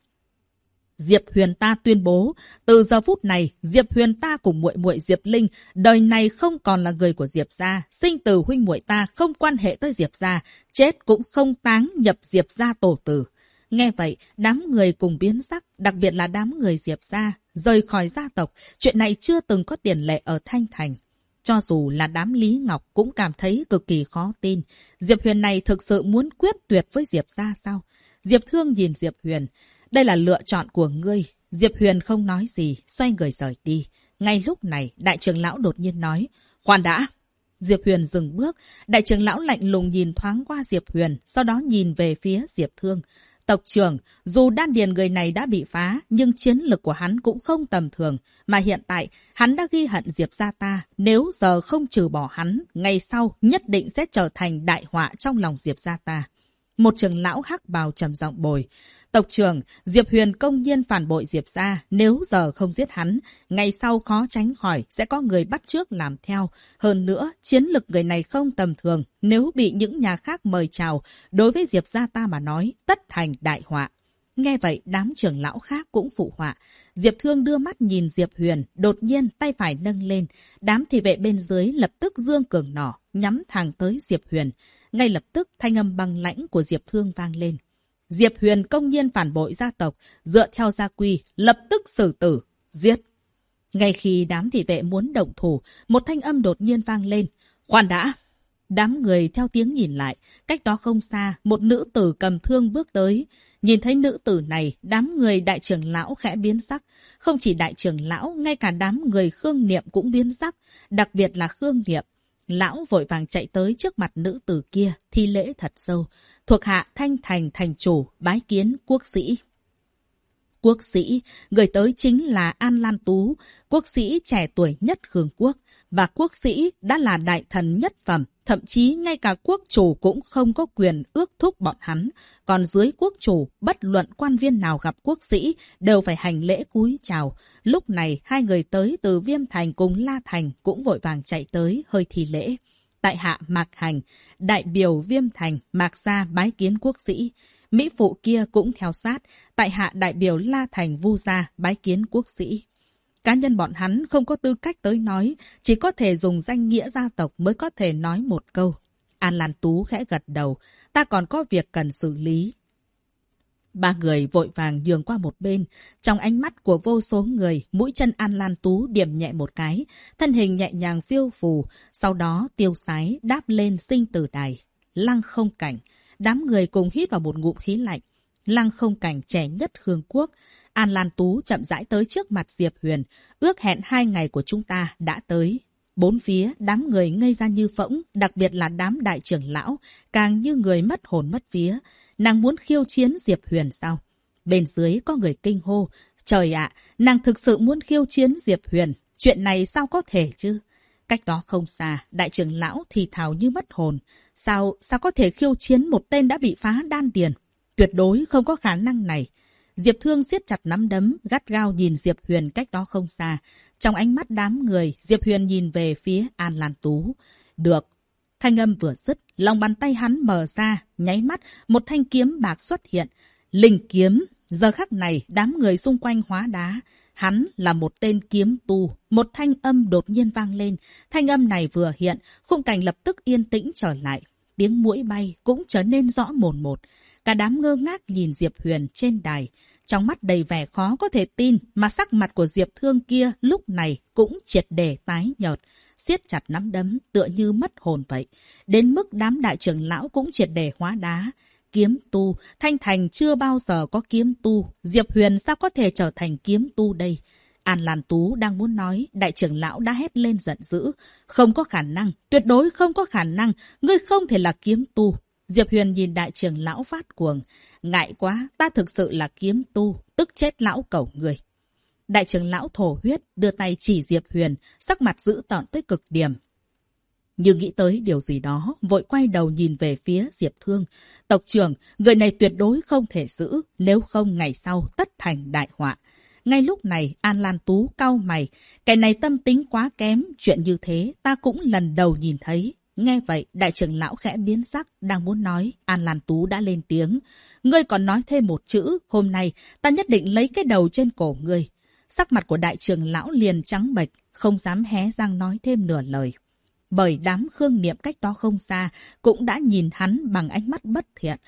Diệp Huyền ta tuyên bố, từ giờ phút này, Diệp Huyền ta cùng muội muội Diệp Linh, đời này không còn là người của Diệp gia, sinh tử huynh muội ta không quan hệ tới Diệp gia, chết cũng không táng nhập Diệp gia tổ tử. Nghe vậy, đám người cùng biến sắc, đặc biệt là đám người Diệp gia, rời khỏi gia tộc. Chuyện này chưa từng có tiền lệ ở Thanh Thành. Cho dù là đám Lý Ngọc cũng cảm thấy cực kỳ khó tin. Diệp Huyền này thực sự muốn quyết tuyệt với Diệp gia sao? Diệp Thương nhìn Diệp Huyền. Đây là lựa chọn của ngươi. Diệp Huyền không nói gì, xoay người rời đi. Ngay lúc này, đại trưởng lão đột nhiên nói, khoan đã. Diệp Huyền dừng bước, đại trưởng lão lạnh lùng nhìn thoáng qua Diệp Huyền, sau đó nhìn về phía Diệp Thương. Tộc trưởng, dù đan điền người này đã bị phá, nhưng chiến lực của hắn cũng không tầm thường. Mà hiện tại, hắn đã ghi hận Diệp gia ta. Nếu giờ không trừ bỏ hắn, ngày sau nhất định sẽ trở thành đại họa trong lòng Diệp gia ta. Một trưởng lão hắc bào trầm giọng bồi. Tộc trưởng, Diệp Huyền công nhiên phản bội Diệp gia. Nếu giờ không giết hắn, ngày sau khó tránh khỏi sẽ có người bắt chước làm theo. Hơn nữa, chiến lực người này không tầm thường. Nếu bị những nhà khác mời chào, đối với Diệp gia ta mà nói, tất thành đại họa. Nghe vậy, đám trưởng lão khác cũng phụ họa. Diệp Thương đưa mắt nhìn Diệp Huyền, đột nhiên tay phải nâng lên. Đám thị vệ bên dưới lập tức giương cường nỏ, nhắm thẳng tới Diệp Huyền. Ngay lập tức, thanh âm băng lãnh của Diệp Thương vang lên. Diệp Huyền công nhiên phản bội gia tộc, dựa theo gia quy, lập tức xử tử, giết. Ngay khi đám thị vệ muốn động thủ, một thanh âm đột nhiên vang lên. Khoan đã! Đám người theo tiếng nhìn lại, cách đó không xa, một nữ tử cầm thương bước tới. Nhìn thấy nữ tử này, đám người đại trưởng lão khẽ biến sắc. Không chỉ đại trưởng lão, ngay cả đám người Khương Niệm cũng biến sắc, đặc biệt là Khương Niệm. Lão vội vàng chạy tới trước mặt nữ tử kia, thi lễ thật sâu. Thuộc hạ Thanh Thành thành chủ, bái kiến quốc sĩ. Quốc sĩ, người tới chính là An Lan Tú, quốc sĩ trẻ tuổi nhất Khương quốc. Và quốc sĩ đã là đại thần nhất phẩm, thậm chí ngay cả quốc chủ cũng không có quyền ước thúc bọn hắn. Còn dưới quốc chủ, bất luận quan viên nào gặp quốc sĩ đều phải hành lễ cúi chào. Lúc này, hai người tới từ Viêm Thành cùng La Thành cũng vội vàng chạy tới hơi thi lễ. Tại hạ Mạc Hành, đại biểu Viêm Thành, Mạc gia bái kiến quốc sĩ. Mỹ phụ kia cũng theo sát, tại hạ đại biểu La Thành Vu gia bái kiến quốc sĩ. Cá nhân bọn hắn không có tư cách tới nói, chỉ có thể dùng danh nghĩa gia tộc mới có thể nói một câu. An Lan Tú khẽ gật đầu, ta còn có việc cần xử lý. Ba người vội vàng nhường qua một bên. Trong ánh mắt của vô số người, mũi chân An Lan Tú điểm nhẹ một cái, thân hình nhẹ nhàng phiêu phù, sau đó tiêu sái đáp lên sinh tử đài. Lăng Không Cảnh, đám người cùng hít vào một ngụm khí lạnh. Lăng Không Cảnh trẻ nhất Khương quốc. An Lan Tú chậm rãi tới trước mặt Diệp Huyền, ước hẹn 2 ngày của chúng ta đã tới. Bốn phía, đám người ngây ra như phỗng, đặc biệt là đám đại trưởng lão, càng như người mất hồn mất vía. Nàng muốn khiêu chiến Diệp Huyền sao? Bên dưới có người kinh hô. Trời ạ, nàng thực sự muốn khiêu chiến Diệp Huyền. Chuyện này sao có thể chứ? Cách đó không xa, đại trưởng lão thì thào như mất hồn. Sao có thể khiêu chiến một tên đã bị phá đan điền? Tuyệt đối không có khả năng này. Diệp Thương siết chặt nắm đấm, gắt gao nhìn Diệp Huyền cách đó không xa. Trong ánh mắt đám người, Diệp Huyền nhìn về phía An Lan Tú. Được. Thanh âm vừa dứt, lòng bàn tay hắn mở ra, nháy mắt, một thanh kiếm bạc xuất hiện. Linh kiếm. Giờ khắc này, đám người xung quanh hóa đá. Hắn là một tên kiếm tu. Một thanh âm đột nhiên vang lên. Thanh âm này vừa hiện, khung cảnh lập tức yên tĩnh trở lại. Tiếng muỗi bay cũng trở nên rõ mồn một. Cả đám ngơ ngác nhìn Diệp Huyền trên đài. Trong mắt đầy vẻ khó có thể tin, mà sắc mặt của Diệp Thương kia lúc này cũng triệt để tái nhợt. Siết chặt nắm đấm tựa như mất hồn vậy. Đến mức đám đại trưởng lão cũng triệt để hóa đá. Kiếm tu, Thanh Thành chưa bao giờ có kiếm tu. Diệp Huyền sao có thể trở thành kiếm tu đây? An Lan Tú đang muốn nói, đại trưởng lão đã hét lên giận dữ. Không có khả năng, tuyệt đối không có khả năng, ngươi không thể là kiếm tu. Diệp Huyền nhìn đại trưởng lão phát cuồng. Ngại quá, ta thực sự là kiếm tu, tức chết lão cẩu người. Đại trưởng lão thổ huyết, đưa tay chỉ Diệp Huyền, sắc mặt dữ tợn tới cực điểm. Nhưng nghĩ tới điều gì đó, vội quay đầu nhìn về phía Diệp Thương. Tộc trưởng, người này tuyệt đối không thể giữ, nếu không ngày sau tất thành đại họa. Ngay lúc này, An Lan Tú cau mày. Cái này tâm tính quá kém, chuyện như thế ta cũng lần đầu nhìn thấy. Nghe vậy, đại trưởng lão khẽ biến sắc, đang muốn nói, An Lan Tú đã lên tiếng. Ngươi còn nói thêm một chữ, hôm nay ta nhất định lấy cái đầu trên cổ ngươi. Sắc mặt của đại trưởng lão liền trắng bệch, không dám hé răng nói thêm nửa lời. Bởi đám Khương Niệm cách đó không xa, cũng đã nhìn hắn bằng ánh mắt bất thiện.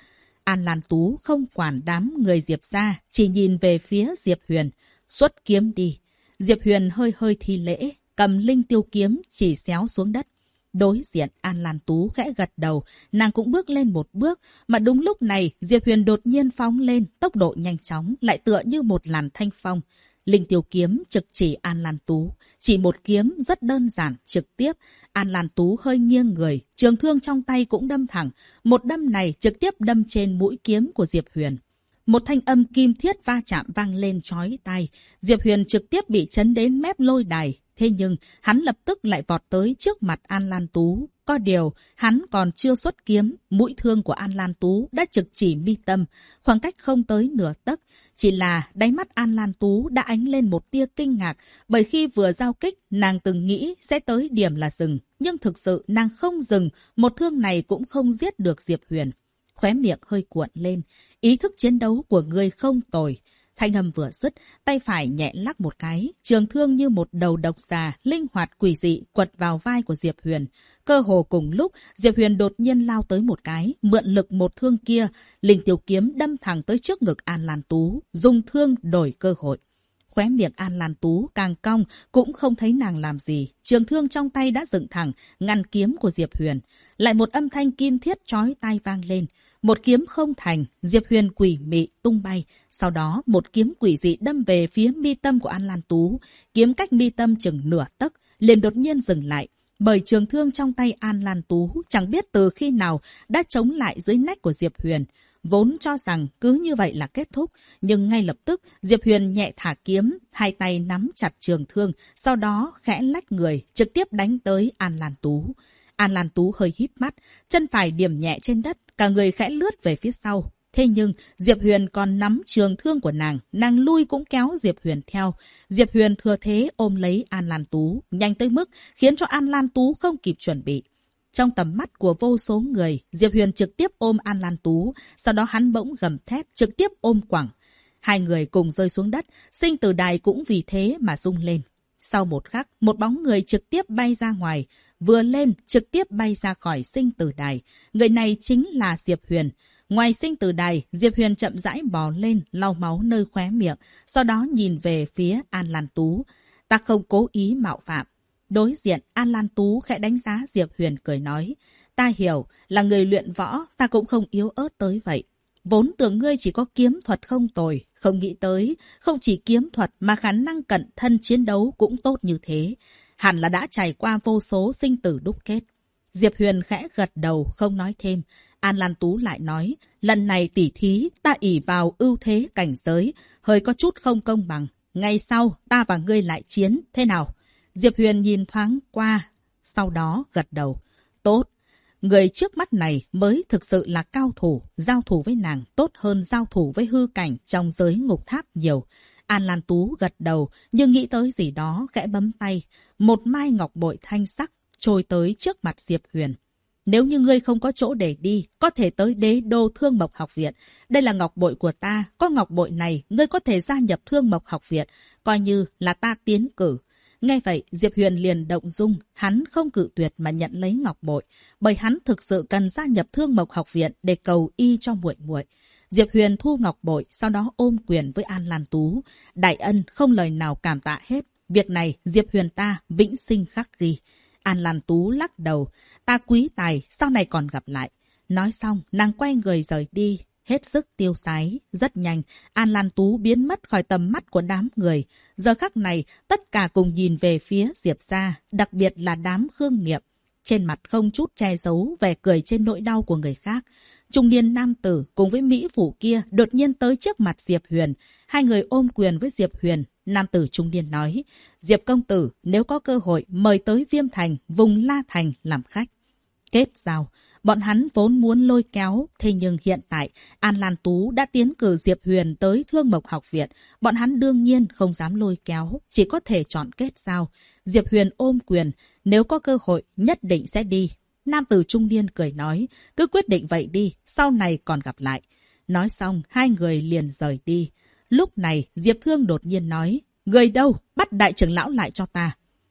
An Lan Tú không quản đám người Diệp gia, chỉ nhìn về phía Diệp Huyền. Xuất kiếm đi. Diệp Huyền hơi hơi thi lễ, cầm linh tiêu kiếm chỉ xéo xuống đất. Đối diện An Lan Tú khẽ gật đầu, nàng cũng bước lên một bước, mà đúng lúc này Diệp Huyền đột nhiên phóng lên, tốc độ nhanh chóng, lại tựa như một làn thanh phong. Linh tiêu kiếm trực chỉ An Lan Tú, chỉ một kiếm rất đơn giản, trực tiếp. An Lan Tú hơi nghiêng người, trường thương trong tay cũng đâm thẳng, một đâm này trực tiếp đâm trên mũi kiếm của Diệp Huyền. Một thanh âm kim thiết va chạm vang lên chói tai, Diệp Huyền trực tiếp bị chấn đến mép lôi đài. Thế nhưng, hắn lập tức lại vọt tới trước mặt An Lan Tú. Có điều, hắn còn chưa xuất kiếm, mũi thương của An Lan Tú đã trực chỉ mi tâm, khoảng cách không tới nửa tấc. Chỉ là đáy mắt An Lan Tú đã ánh lên một tia kinh ngạc, bởi khi vừa giao kích, nàng từng nghĩ sẽ tới điểm là dừng. Nhưng thực sự nàng không dừng, một thương này cũng không giết được Diệp Huyền. Khóe miệng hơi cuộn lên, ý thức chiến đấu của ngươi không tồi. Thanh âm vừa dứt, tay phải nhẹ lắc một cái, trường thương như một đầu độc xà, linh hoạt quỷ dị quật vào vai của Diệp Huyền. Cơ hồ cùng lúc, Diệp Huyền đột nhiên lao tới một cái, mượn lực một thương kia, linh tiêu kiếm đâm thẳng tới trước ngực An Lan Tú, dùng thương đổi cơ hội. Khóe miệng An Lan Tú càng cong, cũng không thấy nàng làm gì. Trường thương trong tay đã dựng thẳng, ngăn kiếm của Diệp Huyền. Lại một âm thanh kim thiết chói tai vang lên. Một kiếm không thành, Diệp Huyền quỷ mị tung bay. Sau đó, một kiếm quỷ dị đâm về phía mi tâm của An Lan Tú. Kiếm cách mi tâm chừng nửa tấc, liền đột nhiên dừng lại. Bởi trường thương trong tay An Lan Tú chẳng biết từ khi nào đã chống lại dưới nách của Diệp Huyền. Vốn cho rằng cứ như vậy là kết thúc, nhưng ngay lập tức Diệp Huyền nhẹ thả kiếm, hai tay nắm chặt trường thương, sau đó khẽ lách người, trực tiếp đánh tới An Lan Tú. An Lan Tú hơi híp mắt, chân phải điểm nhẹ trên đất, cả người khẽ lướt về phía sau. Thế nhưng Diệp Huyền còn nắm trường thương của nàng lui cũng kéo Diệp Huyền theo. Diệp Huyền thừa thế ôm lấy An Lan Tú, nhanh tới mức khiến cho An Lan Tú không kịp chuẩn bị. Trong tầm mắt của vô số người, Diệp Huyền trực tiếp ôm An Lan Tú, sau đó hắn bỗng gầm thét, trực tiếp ôm quẳng. Hai người cùng rơi xuống đất, sinh tử đài cũng vì thế mà rung lên. Sau một khắc, một bóng người trực tiếp bay ra ngoài, vừa lên trực tiếp bay ra khỏi sinh tử đài. Người này chính là Diệp Huyền. Ngoài sinh tử đài, Diệp Huyền chậm rãi bò lên, lau máu nơi khóe miệng, sau đó nhìn về phía An Lan Tú. Ta không cố ý mạo phạm. Đối diện, An Lan Tú khẽ đánh giá Diệp Huyền cười nói. Ta hiểu, là người luyện võ, ta cũng không yếu ớt tới vậy. Vốn tưởng ngươi chỉ có kiếm thuật không tồi, không nghĩ tới, không chỉ kiếm thuật mà khả năng cận thân chiến đấu cũng tốt như thế. Hẳn là đã trải qua vô số sinh tử đúc kết. Diệp Huyền khẽ gật đầu, không nói thêm. An Lan Tú lại nói, lần này tỉ thí, ta ỷ vào ưu thế cảnh giới, hơi có chút không công bằng. Ngày sau, ta và ngươi lại chiến, thế nào? Diệp Huyền nhìn thoáng qua, sau đó gật đầu. Tốt, người trước mắt này mới thực sự là cao thủ, giao thủ với nàng tốt hơn giao thủ với hư cảnh trong giới ngục tháp nhiều. An Lan Tú gật đầu, nhưng nghĩ tới gì đó, khẽ bấm tay. Một mai ngọc bội thanh sắc trôi tới trước mặt Diệp Huyền. Nếu như ngươi không có chỗ để đi, có thể tới Đế Đô Thương Mộc Học Viện. Đây là ngọc bội của ta, có ngọc bội này, ngươi có thể gia nhập Thương Mộc Học Viện, coi như là ta tiến cử. Nghe vậy, Diệp Huyền liền động dung, hắn không cự tuyệt mà nhận lấy ngọc bội, bởi hắn thực sự cần gia nhập Thương Mộc Học Viện để cầu y cho muội muội. Diệp Huyền thu ngọc bội, sau đó ôm quyền với An Lan Tú. Đại ân không lời nào cảm tạ hết. Việc này Diệp Huyền ta vĩnh sinh khắc ghi. An Lan Tú lắc đầu. Ta quý tài, sau này còn gặp lại. Nói xong, nàng quay người rời đi, hết sức tiêu sái. Rất nhanh, An Lan Tú biến mất khỏi tầm mắt của đám người. Giờ khắc này, tất cả cùng nhìn về phía Diệp gia, đặc biệt là đám Khương Nghiệp. Trên mặt không chút che giấu vẻ cười trên nỗi đau của người khác. Trung niên nam tử cùng với mỹ phụ kia đột nhiên tới trước mặt Diệp Huyền. Hai người ôm quyền với Diệp Huyền. Nam tử trung niên nói, Diệp công tử, nếu có cơ hội mời tới Viêm Thành, vùng La Thành làm khách. Kết giao, bọn hắn vốn muốn lôi kéo, thế nhưng hiện tại An Lan Tú đã tiến cử Diệp Huyền tới Thương Mộc Học Viện. Bọn hắn đương nhiên không dám lôi kéo, chỉ có thể chọn kết giao. Diệp Huyền ôm quyền, nếu có cơ hội nhất định sẽ đi. Nam tử trung niên cười nói, cứ quyết định vậy đi, sau này còn gặp lại. Nói xong, hai người liền rời đi. Lúc này, Diệp Thương đột nhiên nói, người đâu, bắt đại trưởng lão lại cho ta.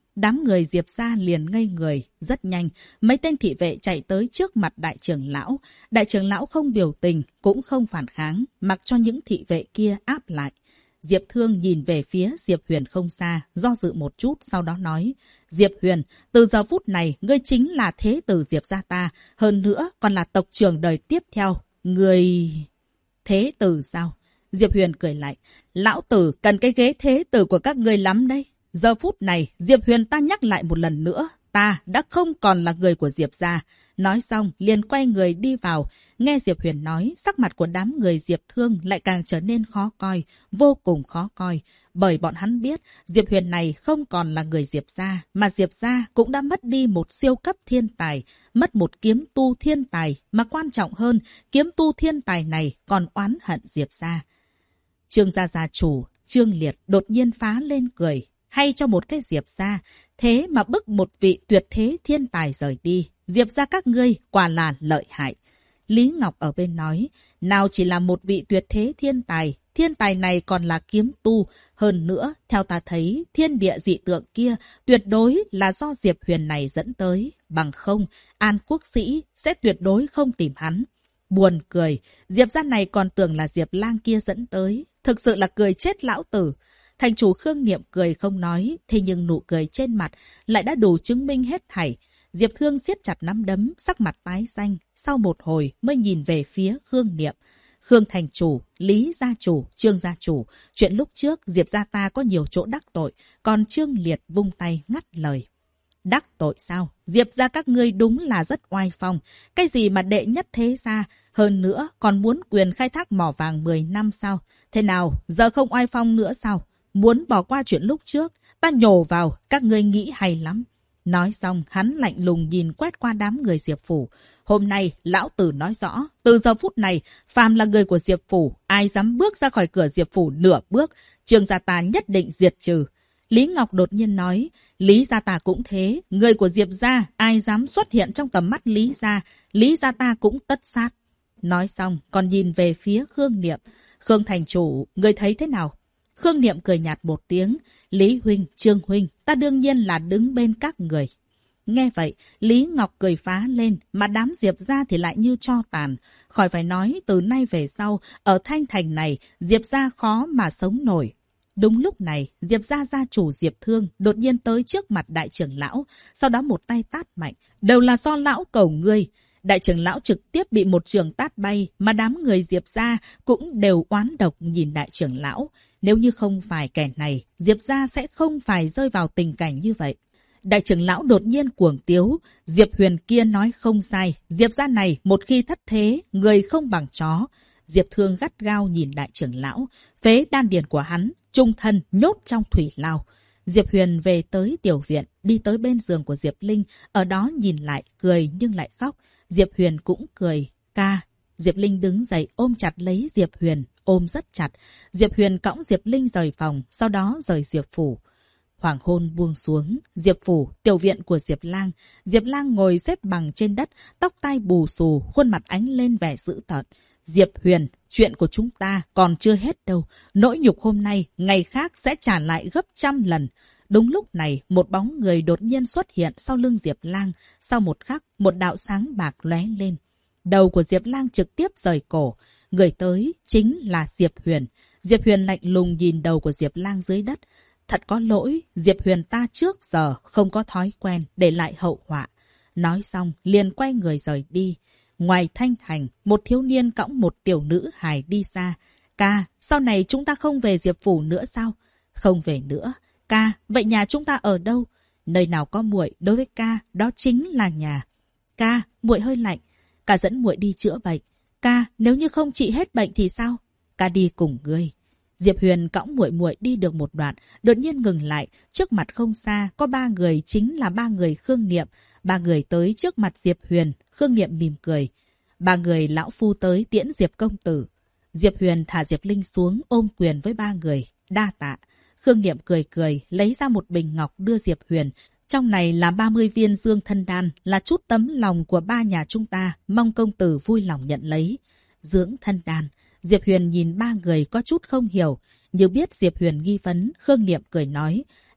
Đám người Diệp gia liền ngây người. Rất nhanh, mấy tên thị vệ chạy tới trước mặt đại trưởng lão. Đại trưởng lão không biểu tình, cũng không phản kháng, mặc cho những thị vệ kia áp lại. Diệp Thương nhìn về phía Diệp Huyền không xa, do dự một chút, sau đó nói: Diệp Huyền, từ giờ phút này, ngươi chính là thế tử Diệp gia ta, hơn nữa còn là tộc trưởng đời tiếp theo. Ngươi... Thế tử sao? Diệp Huyền cười lại: Lão tử cần cái ghế thế tử của các ngươi lắm đấy. Giờ phút này, Diệp Huyền ta nhắc lại một lần nữa, ta đã không còn là người của Diệp gia. Nói xong, liền quay người đi vào. Nghe Diệp Huyền nói, sắc mặt của đám người Diệp Thương lại càng trở nên khó coi, vô cùng khó coi. Bởi bọn hắn biết, Diệp Huyền này không còn là người Diệp gia, mà Diệp gia cũng đã mất đi một siêu cấp thiên tài, mất một kiếm tu thiên tài, mà quan trọng hơn, kiếm tu thiên tài này còn oán hận Diệp gia. Trương gia gia chủ, Trương Liệt đột nhiên phá lên cười. Hay cho một cái Diệp gia, thế mà bức một vị tuyệt thế thiên tài rời đi. Diệp gia các ngươi quả là lợi hại. Lý Ngọc ở bên nói, nào chỉ là một vị tuyệt thế thiên tài này còn là kiếm tu. Hơn nữa, theo ta thấy, thiên địa dị tượng kia tuyệt đối là do Diệp Huyền này dẫn tới. Bằng không, An Quốc Sĩ sẽ tuyệt đối không tìm hắn. Buồn cười, Diệp gia này còn tưởng là Diệp Lang kia dẫn tới. Thực sự là cười chết lão tử. Thành chủ Khương Niệm cười không nói, thế nhưng nụ cười trên mặt lại đã đủ chứng minh hết thảy. Diệp Thương siết chặt nắm đấm, sắc mặt tái xanh, sau một hồi mới nhìn về phía Khương Niệm. Khương thành chủ, Lý gia chủ, Trương gia chủ, chuyện lúc trước Diệp gia ta có nhiều chỗ đắc tội, còn Trương Liệt vung tay ngắt lời. Đắc tội sao? Diệp gia các ngươi đúng là rất oai phong, cái gì mà đệ nhất thế gia, hơn nữa còn muốn quyền khai thác mỏ vàng 10 năm sao? Thế nào, giờ không oai phong nữa sao? Muốn bỏ qua chuyện lúc trước, ta nhổ vào, các ngươi nghĩ hay lắm. Nói xong, hắn lạnh lùng nhìn quét qua đám người Diệp Phủ. Hôm nay, lão tử nói rõ, từ giờ phút này, phàm là người của Diệp Phủ, ai dám bước ra khỏi cửa Diệp Phủ nửa bước, Trương gia ta nhất định diệt trừ. Lý Ngọc đột nhiên nói, Lý gia ta cũng thế, người của Diệp gia, ai dám xuất hiện trong tầm mắt Lý gia ta cũng tất sát. Nói xong, còn nhìn về phía Khương Niệm. Khương thành chủ, người thấy thế nào? Khương Niệm cười nhạt một tiếng. Lý huynh, Trương huynh, ta đương nhiên là đứng bên các người. Nghe vậy, Lý Ngọc cười phá lên, mà đám Diệp gia thì lại như tro tàn. Khỏi phải nói, từ nay về sau, ở Thanh Thành này, Diệp gia khó mà sống nổi. Đúng lúc này, Diệp gia gia chủ Diệp Thương đột nhiên tới trước mặt đại trưởng lão, sau đó một tay tát mạnh. Đều là do lão cầu ngươi. Đại trưởng lão trực tiếp bị một trường tát bay, mà đám người Diệp gia cũng đều oán độc nhìn đại trưởng lão. Nếu như không phải kẻ này, Diệp gia sẽ không phải rơi vào tình cảnh như vậy. Đại trưởng lão đột nhiên cuồng tiếu, Diệp Huyền kia nói không sai, Diệp gia này một khi thất thế, người không bằng chó. Diệp Thương gắt gao nhìn đại trưởng lão, phế đan điền của hắn, trung thân nhốt trong thủy lao. Diệp Huyền về tới tiểu viện, đi tới bên giường của Diệp Linh, ở đó nhìn lại, cười nhưng lại khóc. Diệp Huyền cũng cười, ca. Diệp Linh đứng dậy ôm chặt lấy Diệp Huyền, ôm rất chặt. Diệp Huyền cõng Diệp Linh rời phòng, sau đó rời Diệp Phủ. Hoàng hôn buông xuống, Diệp Phủ, tiểu viện của Diệp Lang. Diệp Lang ngồi xếp bằng trên đất, tóc tai bù xù, khuôn mặt ánh lên vẻ dữ tợn. Diệp Huyền, chuyện của chúng ta còn chưa hết đâu. Nỗi nhục hôm nay, ngày khác sẽ trả lại gấp trăm lần. Đúng lúc này, một bóng người đột nhiên xuất hiện sau lưng Diệp Lang. Sau một khắc, một đạo sáng bạc lóe lên. Đầu của Diệp Lang trực tiếp rời cổ. Người tới chính là Diệp Huyền. Diệp Huyền lạnh lùng nhìn đầu của Diệp Lang dưới đất. Thật có lỗi, Diệp Huyền ta trước giờ không có thói quen để lại hậu họa. Nói xong, liền quay người rời đi. Ngoài Thanh Thành, một thiếu niên cõng một tiểu nữ hài đi xa. Ca, sau này chúng ta không về Diệp Phủ nữa sao? Không về nữa. Ca, vậy nhà chúng ta ở đâu? Nơi nào có muội đối với ca, đó chính là nhà. Ca, muội hơi lạnh. Ca dẫn muội đi chữa bệnh. Ca, nếu như không trị hết bệnh thì sao? Ca đi cùng ngươi. Diệp Huyền cõng muội muội đi được một đoạn, đột nhiên ngừng lại. Trước mặt không xa, có 3 người, chính là 3 người Khương Niệm. 3 người tới trước mặt Diệp Huyền, Khương Niệm mỉm cười. 3 người lão phu tới tiễn Diệp công tử. Diệp Huyền thả Diệp Linh xuống, ôm quyền với 3 người. Đa tạ. Khương Niệm cười cười, lấy ra một bình ngọc đưa Diệp Huyền. Trong này là 30 viên dương thân đan, là chút tấm lòng của 3 nhà chúng ta, mong công tử vui lòng nhận lấy. Dưỡng thân đan. Diệp Huyền nhìn 3 người có chút không hiểu, như biết Diệp Huyền nghi vấn, Khương Niệm cười nói,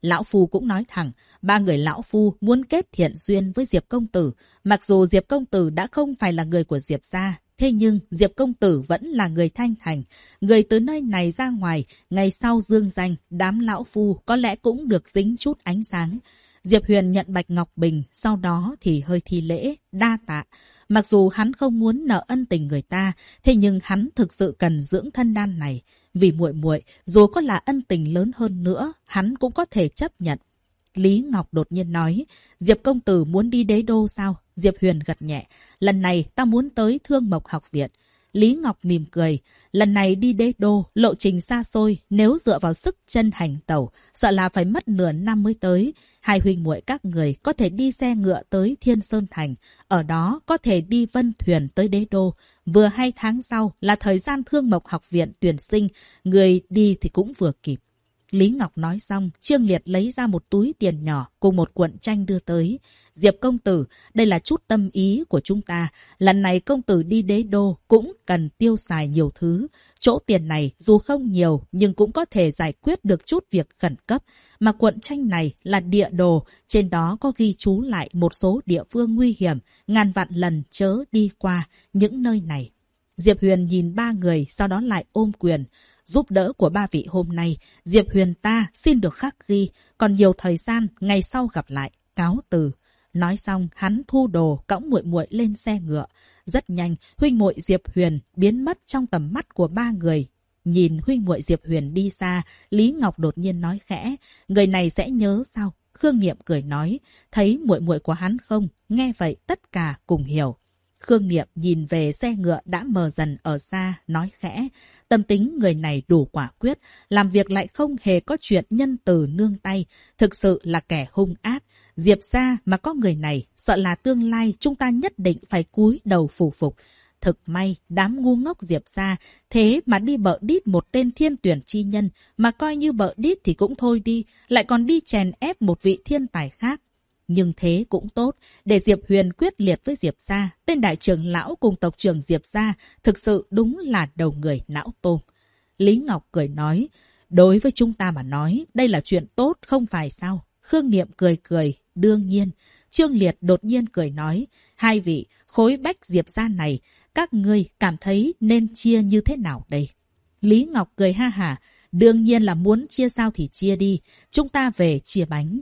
Lão Phu cũng nói thẳng, ba người Lão Phu muốn kết thiện duyên với Diệp công tử. Mặc dù Diệp công tử đã không phải là người của Diệp gia, thế nhưng Diệp công tử vẫn là người Thanh Thành. Người từ nơi này ra ngoài, ngày sau dương danh, đám Lão Phu có lẽ cũng được dính chút ánh sáng. Diệp Huyền nhận bạch ngọc bình, sau đó thì hơi thi lễ, đa tạ. Mặc dù hắn không muốn nợ ân tình người ta, thế nhưng hắn thực sự cần dưỡng thân đan này. Vì muội muội, dù có là ân tình lớn hơn nữa, hắn cũng có thể chấp nhận. Lý Ngọc đột nhiên nói, Diệp công tử muốn đi đế đô sao? Diệp Huyền gật nhẹ, lần này ta muốn tới Thương Mộc học viện. Lý Ngọc mỉm cười, lần này đi đế đô, lộ trình xa xôi, nếu dựa vào sức chân hành tẩu, sợ là phải mất nửa năm mới tới. Hai huynh muội các người có thể đi xe ngựa tới Thiên Sơn Thành, ở đó có thể đi vân thuyền tới đế đô. Vừa 2 tháng sau là thời gian Thương Mộc học viện tuyển sinh, người đi thì cũng vừa kịp. Lý Ngọc nói xong, Trương Liệt lấy ra một túi tiền nhỏ cùng một cuộn tranh đưa tới. Diệp công tử, đây là chút tâm ý của chúng ta. Lần này công tử đi đế đô cũng cần tiêu xài nhiều thứ. Chỗ tiền này dù không nhiều nhưng cũng có thể giải quyết được chút việc khẩn cấp. Mà cuộn tranh này là địa đồ, trên đó có ghi chú lại một số địa phương nguy hiểm, ngàn vạn lần chớ đi qua những nơi này. Diệp Huyền nhìn ba người, sau đó lại ôm quyền. Giúp đỡ của ba vị hôm nay, Diệp Huyền ta xin được khắc ghi, còn nhiều thời gian, ngày sau gặp lại, cáo từ. Nói xong, hắn thu đồ, cõng muội muội lên xe ngựa. Rất nhanh, huynh muội Diệp Huyền biến mất trong tầm mắt của ba người. Nhìn huynh muội Diệp Huyền đi xa, Lý Ngọc đột nhiên nói khẽ, người này sẽ nhớ sao? Khương Niệm cười nói, thấy muội muội của hắn không? Nghe vậy tất cả cùng hiểu. Khương Niệm nhìn về xe ngựa đã mờ dần ở xa, nói khẽ, tâm tính người này đủ quả quyết, làm việc lại không hề có chuyện nhân từ nương tay, thực sự là kẻ hung ác. Diệp gia mà có người này, sợ là tương lai chúng ta nhất định phải cúi đầu phủ phục. Thực may, đám ngu ngốc Diệp gia, thế mà đi bợ đít một tên thiên tuyển chi nhân, mà coi như bợ đít thì cũng thôi đi, lại còn đi chèn ép một vị thiên tài khác. Nhưng thế cũng tốt, để Diệp Huyền quyết liệt với Diệp gia, tên đại trưởng lão cùng tộc trưởng Diệp gia, thực sự đúng là đầu người não tôm. Lý Ngọc cười nói, đối với chúng ta mà nói, đây là chuyện tốt không phải sao? Khương Niệm cười cười, đương nhiên. Trương Liệt đột nhiên cười nói, hai vị, khối bách Diệp gia này, các ngươi cảm thấy nên chia như thế nào đây? Lý Ngọc cười ha hả, đương nhiên là muốn chia sao thì chia đi, chúng ta về chia bánh.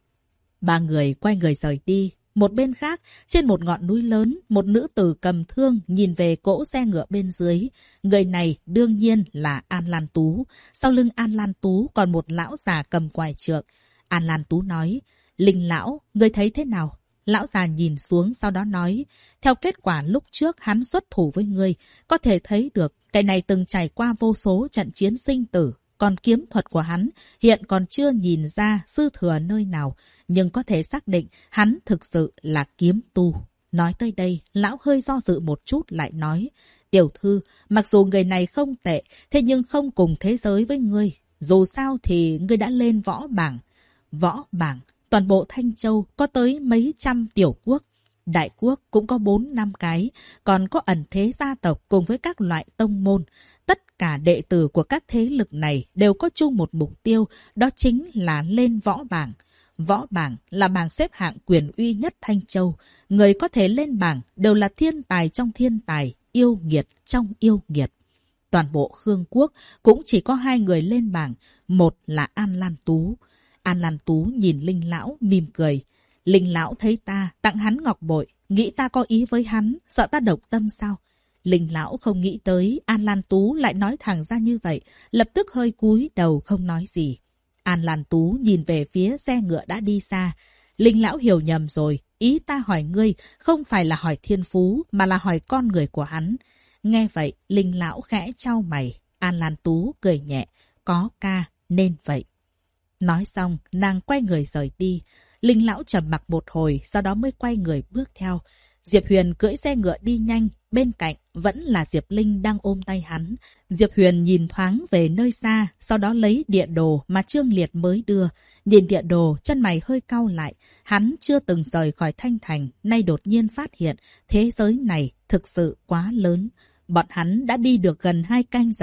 Ba người quay người rời đi. Một bên khác, trên một ngọn núi lớn, một nữ tử cầm thương nhìn về cỗ xe ngựa bên dưới. Người này đương nhiên là An Lan Tú. Sau lưng An Lan Tú còn một lão già cầm quài trượng. An Lan Tú nói, Linh lão, ngươi thấy thế nào? Lão già nhìn xuống sau đó nói, theo kết quả lúc trước hắn xuất thủ với ngươi, có thể thấy được cái này từng trải qua vô số trận chiến sinh tử. Còn kiếm thuật của hắn hiện còn chưa nhìn ra sư thừa nơi nào, nhưng có thể xác định hắn thực sự là kiếm tu. Nói tới đây, lão hơi do dự một chút lại nói, tiểu thư, mặc dù người này không tệ, thế nhưng không cùng thế giới với ngươi. Dù sao thì ngươi đã lên võ bảng. Võ bảng, toàn bộ Thanh Châu có tới mấy trăm tiểu quốc. Đại quốc cũng có 4-5 cái, còn có ẩn thế gia tộc cùng với các loại tông môn. Tất cả đệ tử của các thế lực này đều có chung một mục tiêu, đó chính là lên võ bảng. Võ bảng là bảng xếp hạng quyền uy nhất Thanh Châu. Người có thể lên bảng đều là thiên tài trong thiên tài, yêu nghiệt trong yêu nghiệt. Toàn bộ Khương Quốc cũng chỉ có 2 người lên bảng, một là An Lan Tú. An Lan Tú nhìn Linh lão mỉm cười. Linh lão thấy ta tặng hắn ngọc bội, nghĩ ta có ý với hắn, sợ ta độc tâm sao? Linh lão không nghĩ tới An Lan Tú lại nói thẳng ra như vậy, lập tức hơi cúi đầu không nói gì. An Lan Tú nhìn về phía xe ngựa đã đi xa. Linh lão hiểu nhầm rồi, ý ta hỏi ngươi không phải là hỏi thiên phú mà là hỏi con người của hắn. Nghe vậy, Linh lão khẽ chau mày. An Lan Tú cười nhẹ, có ca nên vậy. Nói xong, nàng quay người rời đi. Linh lão trầm mặc một hồi, sau đó mới quay người bước theo. Diệp Huyền cưỡi xe ngựa đi nhanh, bên cạnh vẫn là Diệp Linh đang ôm tay hắn. Diệp Huyền nhìn thoáng về nơi xa, sau đó lấy địa đồ mà Trương Liệt mới đưa. Nhìn địa đồ, chân mày hơi cau lại. Hắn chưa từng rời khỏi Thanh Thành, nay đột nhiên phát hiện thế giới này thực sự quá lớn. Bọn hắn đã đi được gần 2 canh giờ,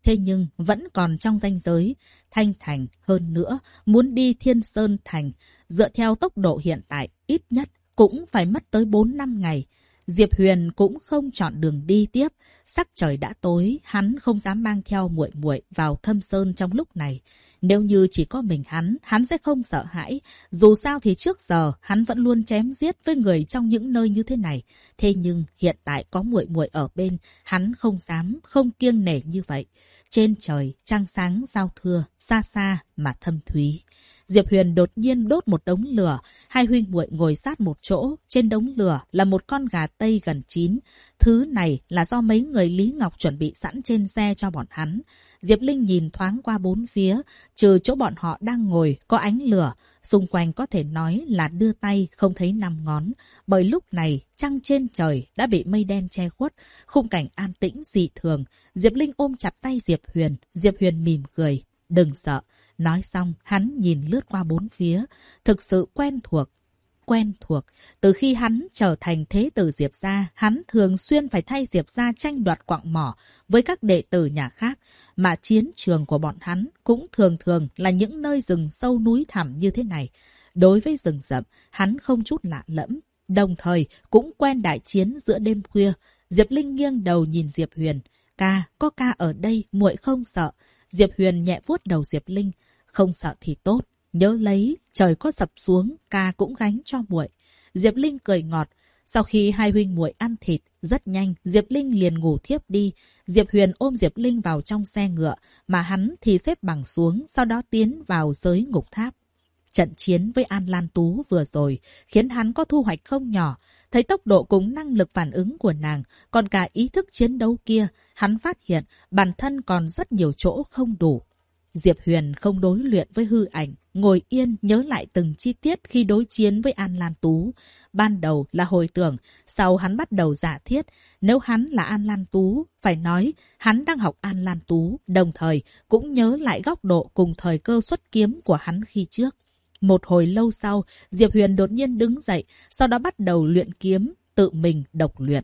thế nhưng vẫn còn trong ranh giới Thanh Thành. Hơn nữa, muốn đi Thiên Sơn Thành, dựa theo tốc độ hiện tại, ít nhất cũng phải mất tới 4 năm ngày. Diệp Huyền cũng không chọn đường đi tiếp. Sắc trời đã tối, hắn không dám mang theo muội muội vào Thâm Sơn trong lúc này. Nếu như chỉ có mình hắn sẽ không sợ hãi. Dù sao thì trước giờ, hắn vẫn luôn chém giết với người trong những nơi như thế này. Thế nhưng hiện tại có muội muội ở bên, hắn không dám, không kiêng nể như vậy. Trên trời, trăng sáng giao thưa, xa xa mà thâm thúy. Diệp Huyền đột nhiên đốt một đống lửa, hai huynh muội ngồi sát một chỗ, trên đống lửa là một con gà tây gần chín. Thứ này là do mấy người Lý Ngọc chuẩn bị sẵn trên xe cho bọn hắn. Diệp Linh nhìn thoáng qua bốn phía, trừ chỗ bọn họ đang ngồi có ánh lửa, xung quanh có thể nói là đưa tay không thấy năm ngón, bởi lúc này trăng trên trời đã bị mây đen che khuất, khung cảnh an tĩnh dị thường. Diệp Linh ôm chặt tay Diệp Huyền mỉm cười, đừng sợ. Nói xong, hắn nhìn lướt qua bốn phía, thực sự quen thuộc. Từ khi hắn trở thành thế tử Diệp gia, hắn thường xuyên phải thay Diệp gia tranh đoạt quặng mỏ với các đệ tử nhà khác, mà chiến trường của bọn hắn cũng thường thường là những nơi rừng sâu núi thẳm như thế này. Đối với rừng rậm, hắn không chút lạ lẫm, đồng thời cũng quen đại chiến giữa đêm khuya. Diệp Linh nghiêng đầu nhìn Diệp Huyền, có ca ở đây, muội không sợ. Diệp Huyền nhẹ vuốt đầu Diệp Linh, không sợ thì tốt. Nhớ lấy, trời có sập xuống, ca cũng gánh cho muội. Diệp Linh cười ngọt. Sau khi hai huynh muội ăn thịt, rất nhanh Diệp Linh liền ngủ thiếp đi. Diệp Huyền ôm Diệp Linh vào trong xe ngựa, mà hắn thì xếp bằng xuống, sau đó tiến vào giới ngục tháp. Trận chiến với An Lan Tú vừa rồi khiến hắn có thu hoạch không nhỏ. Thấy tốc độ cùng năng lực phản ứng của nàng, còn cả ý thức chiến đấu kia, hắn phát hiện bản thân còn rất nhiều chỗ không đủ. Diệp Huyền không đối luyện với hư ảnh, ngồi yên nhớ lại từng chi tiết khi đối chiến với An Lan Tú. Ban đầu là hồi tưởng, sau hắn bắt đầu giả thiết, nếu hắn là An Lan Tú, phải nói hắn đang học An Lan Tú, đồng thời cũng nhớ lại góc độ cùng thời cơ xuất kiếm của hắn khi trước. Một hồi lâu sau, Diệp Huyền đột nhiên đứng dậy, sau đó bắt đầu luyện kiếm, tự mình độc luyện.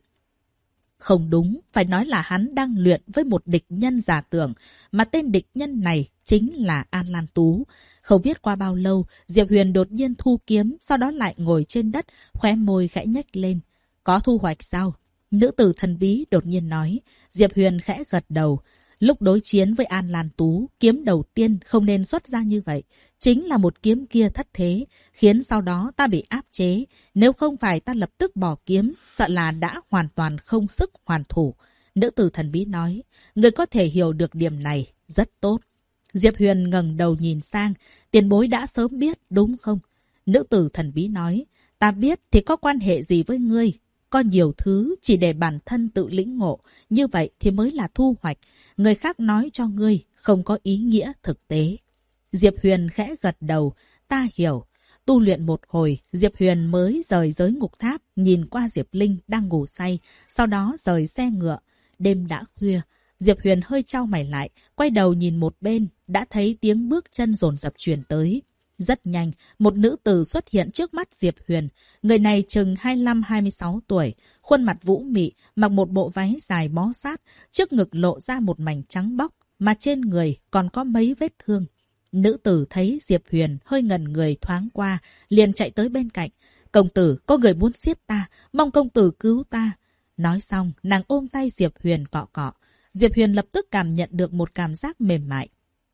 Không đúng, phải nói là hắn đang luyện với một địch nhân giả tưởng, mà tên địch nhân này chính là An Lan Tú. Không biết qua bao lâu, Diệp Huyền đột nhiên thu kiếm, sau đó lại ngồi trên đất, khóe môi khẽ nhếch lên. Có thu hoạch sao? Nữ tử thần bí đột nhiên nói. Diệp Huyền khẽ gật đầu. Lúc đối chiến với An Lan Tú, kiếm đầu tiên không nên xuất ra như vậy. Chính là một kiếm kia thất thế, khiến sau đó ta bị áp chế. Nếu không phải ta lập tức bỏ kiếm, sợ là đã hoàn toàn không sức hoàn thủ. Nữ tử thần bí nói, người có thể hiểu được điểm này, rất tốt. Diệp Huyền ngẩng đầu nhìn sang, tiền bối đã sớm biết, đúng không? Nữ tử thần bí nói, ta biết thì có quan hệ gì với ngươi? Có nhiều thứ chỉ để bản thân tự lĩnh ngộ, như vậy thì mới là thu hoạch. Người khác nói cho ngươi không có ý nghĩa thực tế. Diệp Huyền khẽ gật đầu, ta hiểu. Tu luyện một hồi, Diệp Huyền mới rời giới ngục tháp, nhìn qua Diệp Linh đang ngủ say, sau đó rời xe ngựa. Đêm đã khuya, Diệp Huyền hơi chau mày lại, quay đầu nhìn một bên, đã thấy tiếng bước chân dồn dập truyền tới. Rất nhanh, một nữ tử xuất hiện trước mắt Diệp Huyền. Người này chừng 25-26 tuổi, khuôn mặt vũ mị, mặc một bộ váy dài bó sát, trước ngực lộ ra một mảnh trắng bóc, mà trên người còn có mấy vết thương. Nữ tử thấy Diệp Huyền hơi ngẩn người thoáng qua, liền chạy tới bên cạnh. Công tử, có người muốn giết ta, mong công tử cứu ta. Nói xong, nàng ôm tay Diệp Huyền cọ cọ. Diệp Huyền lập tức cảm nhận được một cảm giác mềm mại.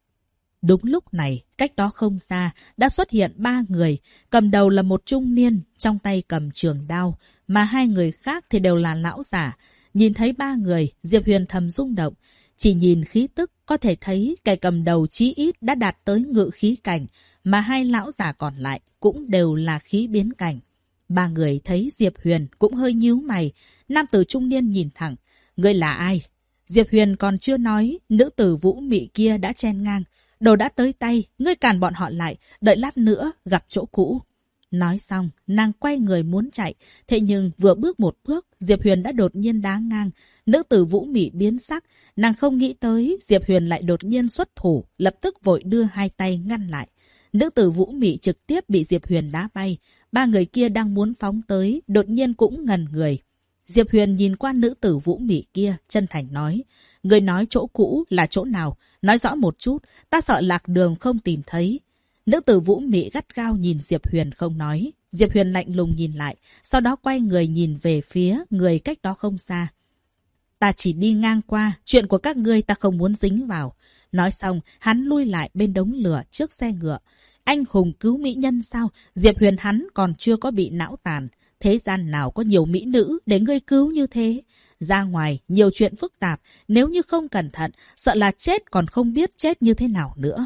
Đúng lúc này, cách đó không xa, đã xuất hiện 3 người. Cầm đầu là một trung niên, trong tay cầm trường đao, mà 2 người khác thì đều là lão giả. Nhìn thấy 3 người, Diệp Huyền thầm rung động. Chỉ nhìn khí tức, có thể thấy kẻ cầm đầu chí ít đã đạt tới ngự khí cảnh, mà 2 lão giả còn lại cũng đều là khí biến cảnh. 3 người thấy Diệp Huyền cũng hơi nhíu mày. Nam tử trung niên nhìn thẳng. Ngươi là ai? Diệp Huyền còn chưa nói, nữ tử vũ mị kia đã chen ngang. Đồ đã tới tay, ngươi cản bọn họ lại, đợi lát nữa gặp chỗ cũ. Nói xong, nàng quay người muốn chạy, thế nhưng vừa bước một bước, Diệp Huyền đã đột nhiên đá ngang. Nữ tử vũ mị biến sắc, nàng không nghĩ tới Diệp Huyền lại đột nhiên xuất thủ, lập tức vội đưa 2 tay ngăn lại. Nữ tử vũ mị trực tiếp bị Diệp Huyền đá bay. 3 người kia đang muốn phóng tới, đột nhiên cũng ngần người. Diệp Huyền nhìn qua nữ tử vũ mị kia, chân thành nói, Người nói chỗ cũ là chỗ nào? Nói rõ một chút, ta sợ lạc đường không tìm thấy. Nữ tử Vũ Mị gắt gao nhìn Diệp Huyền không nói. Diệp Huyền lạnh lùng nhìn lại, sau đó quay người nhìn về phía người cách đó không xa. Ta chỉ đi ngang qua, chuyện của các ngươi ta không muốn dính vào. Nói xong, hắn lui lại bên đống lửa trước xe ngựa. Anh hùng cứu mỹ nhân sao? Diệp Huyền hắn còn chưa có bị não tàn. Thế gian nào có nhiều mỹ nữ để ngươi cứu như thế? Ra ngoài, nhiều chuyện phức tạp. Nếu như không cẩn thận, sợ là chết còn không biết chết như thế nào nữa.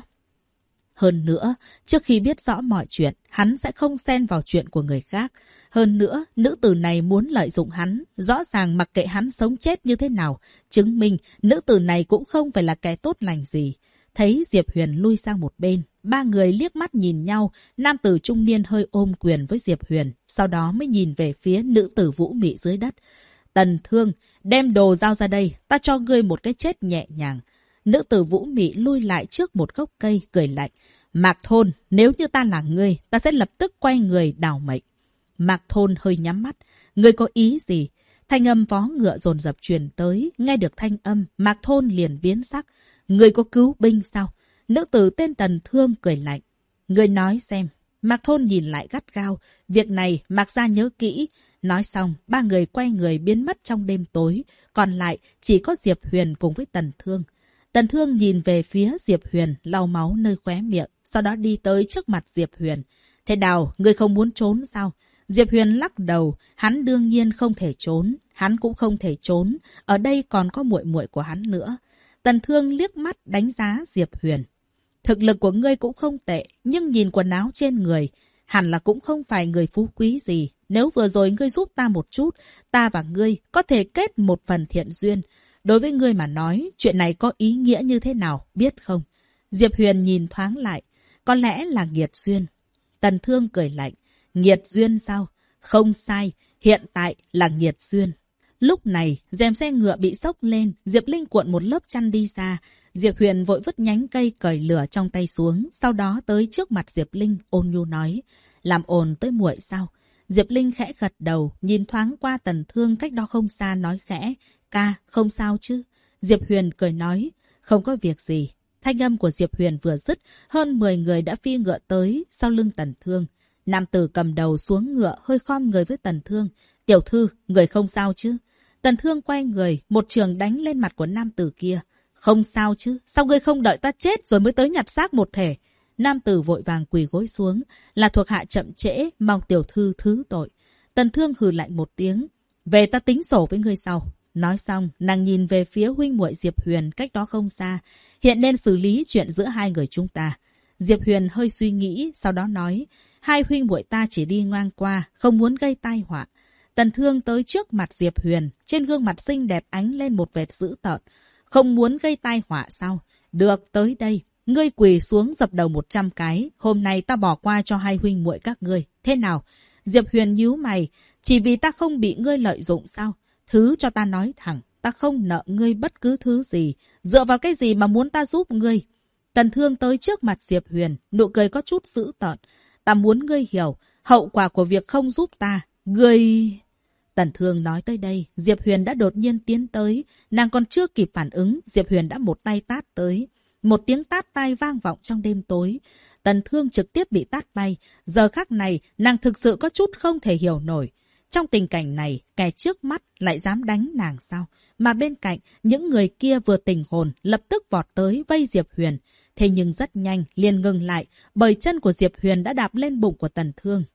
Hơn nữa, trước khi biết rõ mọi chuyện, hắn sẽ không xen vào chuyện của người khác. Hơn nữa, nữ tử này muốn lợi dụng hắn, rõ ràng mặc kệ hắn sống chết như thế nào, chứng minh nữ tử này cũng không phải là kẻ tốt lành gì. Thấy Diệp Huyền lui sang một bên, ba người liếc mắt nhìn nhau, nam tử trung niên hơi ôm quyền với Diệp Huyền, sau đó mới nhìn về phía nữ tử Vũ Mị dưới đất. Tần Thương, đem đồ giao ra đây, ta cho ngươi một cái chết nhẹ nhàng. Nữ tử Vũ Mị lui lại trước một gốc cây, cười lạnh. Mạc Thôn, nếu như ta là ngươi, ta sẽ lập tức quay người đào mệnh. Mạc Thôn hơi nhắm mắt. Ngươi có ý gì? Thanh âm vó ngựa dồn dập truyền tới. Nghe được thanh âm, Mạc Thôn liền biến sắc. Ngươi có cứu binh sao? Nữ tử tên Tần Thương cười lạnh. Ngươi nói xem. Mạc Thôn nhìn lại gắt gao. Việc này Mạc gia nhớ kỹ. Nói xong, ba người quay người biến mất trong đêm tối. Còn lại chỉ có Diệp Huyền cùng với Tần Thương. Tần Thương nhìn về phía Diệp Huyền, lau máu nơi khóe miệng, sau đó đi tới trước mặt Diệp Huyền. Thế nào, ngươi không muốn trốn sao? Diệp Huyền lắc đầu, hắn đương nhiên không thể trốn, hắn cũng không thể trốn, ở đây còn có muội muội của hắn nữa. Tần Thương liếc mắt đánh giá Diệp Huyền. Thực lực của ngươi cũng không tệ, nhưng nhìn quần áo trên người, hẳn là cũng không phải người phú quý gì. Nếu vừa rồi ngươi giúp ta một chút, ta và ngươi có thể kết một phần thiện duyên. Đối với ngươi mà nói, chuyện này có ý nghĩa như thế nào, biết không? Diệp Huyền nhìn thoáng lại, có lẽ là nghiệt duyên. Tần Thương cười lạnh, nghiệt duyên sao? Không sai, hiện tại là nghiệt duyên. Lúc này, rèm xe ngựa bị xốc lên, Diệp Linh cuộn một lớp chăn đi ra. Diệp Huyền vội vứt nhánh cây cởi lửa trong tay xuống, sau đó tới trước mặt Diệp Linh, ôn nhu nói, làm ồn tới muội sao? Diệp Linh khẽ gật đầu, nhìn thoáng qua Tần Thương cách đó không xa nói khẽ, ca, không sao chứ? Diệp Huyền cười nói, không có việc gì. Thanh âm của Diệp Huyền vừa dứt, hơn 10 người đã phi ngựa tới sau lưng Tần Thương. Nam tử cầm đầu xuống ngựa hơi khom người với Tần Thương. Tiểu thư, người không sao chứ? Tần Thương quay người, một trường đánh lên mặt của nam tử kia. Không sao chứ? Sao ngươi không đợi ta chết rồi mới tới nhặt xác một thể? Nam tử vội vàng quỳ gối xuống, là thuộc hạ chậm trễ, mong tiểu thư thứ tội. Tần Thương hừ lạnh một tiếng. Về ta tính sổ với ngươi sau. Nói xong, nàng nhìn về phía huynh muội Diệp Huyền cách đó không xa. Hiện nên xử lý chuyện giữa hai người chúng ta. Diệp Huyền hơi suy nghĩ, sau đó nói, hai huynh muội ta chỉ đi ngang qua, không muốn gây tai họa. Tần Thương tới trước mặt Diệp Huyền, trên gương mặt xinh đẹp ánh lên một vệt dữ tợn. Không muốn gây tai họa sao? Được, tới đây. Ngươi quỳ xuống dập đầu 100 cái. Hôm nay ta bỏ qua cho hai huynh muội các ngươi. Thế nào? Diệp Huyền nhíu mày. Chỉ vì ta không bị ngươi lợi dụng sao? Thứ cho ta nói thẳng. Ta không nợ ngươi bất cứ thứ gì. Dựa vào cái gì mà muốn ta giúp ngươi? Tần Thương tới trước mặt Diệp Huyền. Nụ cười có chút dữ tợn. Ta muốn ngươi hiểu. Hậu quả của việc không giúp ta. Ngươi... Tần Thương nói tới đây, Diệp Huyền đã đột nhiên tiến tới. Nàng còn chưa kịp phản ứng, Diệp Huyền đã một tay tát tới. Một tiếng tát tai vang vọng trong đêm tối. Tần Thương trực tiếp bị tát bay. Giờ khắc này, nàng thực sự có chút không thể hiểu nổi. Trong tình cảnh này, kẻ trước mắt lại dám đánh nàng sao? Mà bên cạnh, những người kia vừa tỉnh hồn, lập tức vọt tới vây Diệp Huyền. Thế nhưng rất nhanh, liền ngừng lại, bởi chân của Diệp Huyền đã đạp lên bụng của Tần Thương.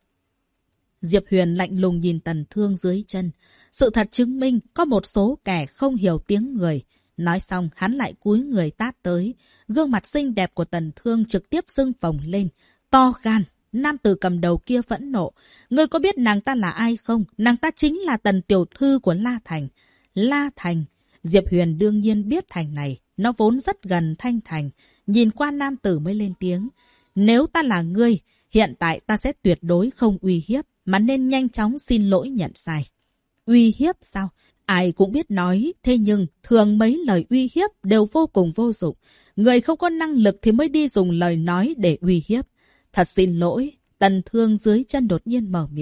Diệp Huyền lạnh lùng nhìn Tần Thương dưới chân. Sự thật chứng minh có một số kẻ không hiểu tiếng người. Nói xong, hắn lại cúi người tát tới. Gương mặt xinh đẹp của Tần Thương trực tiếp sưng phồng lên. To gan. Nam tử cầm đầu kia phẫn nộ. Ngươi có biết nàng ta là ai không? Nàng ta chính là Tần tiểu thư của La Thành. La Thành. Diệp Huyền đương nhiên biết thành này. Nó vốn rất gần Thanh Thành. Nhìn qua nam tử mới lên tiếng. Nếu ta là ngươi, hiện tại ta sẽ tuyệt đối không uy hiếp, mà nên nhanh chóng xin lỗi nhận sai. Uy hiếp sao? Ai cũng biết nói, thế nhưng thường mấy lời uy hiếp đều vô cùng vô dụng. Người không có năng lực thì mới đi dùng lời nói để uy hiếp. Thật xin lỗi, Tần Thương dưới chân đột nhiên mở miệng.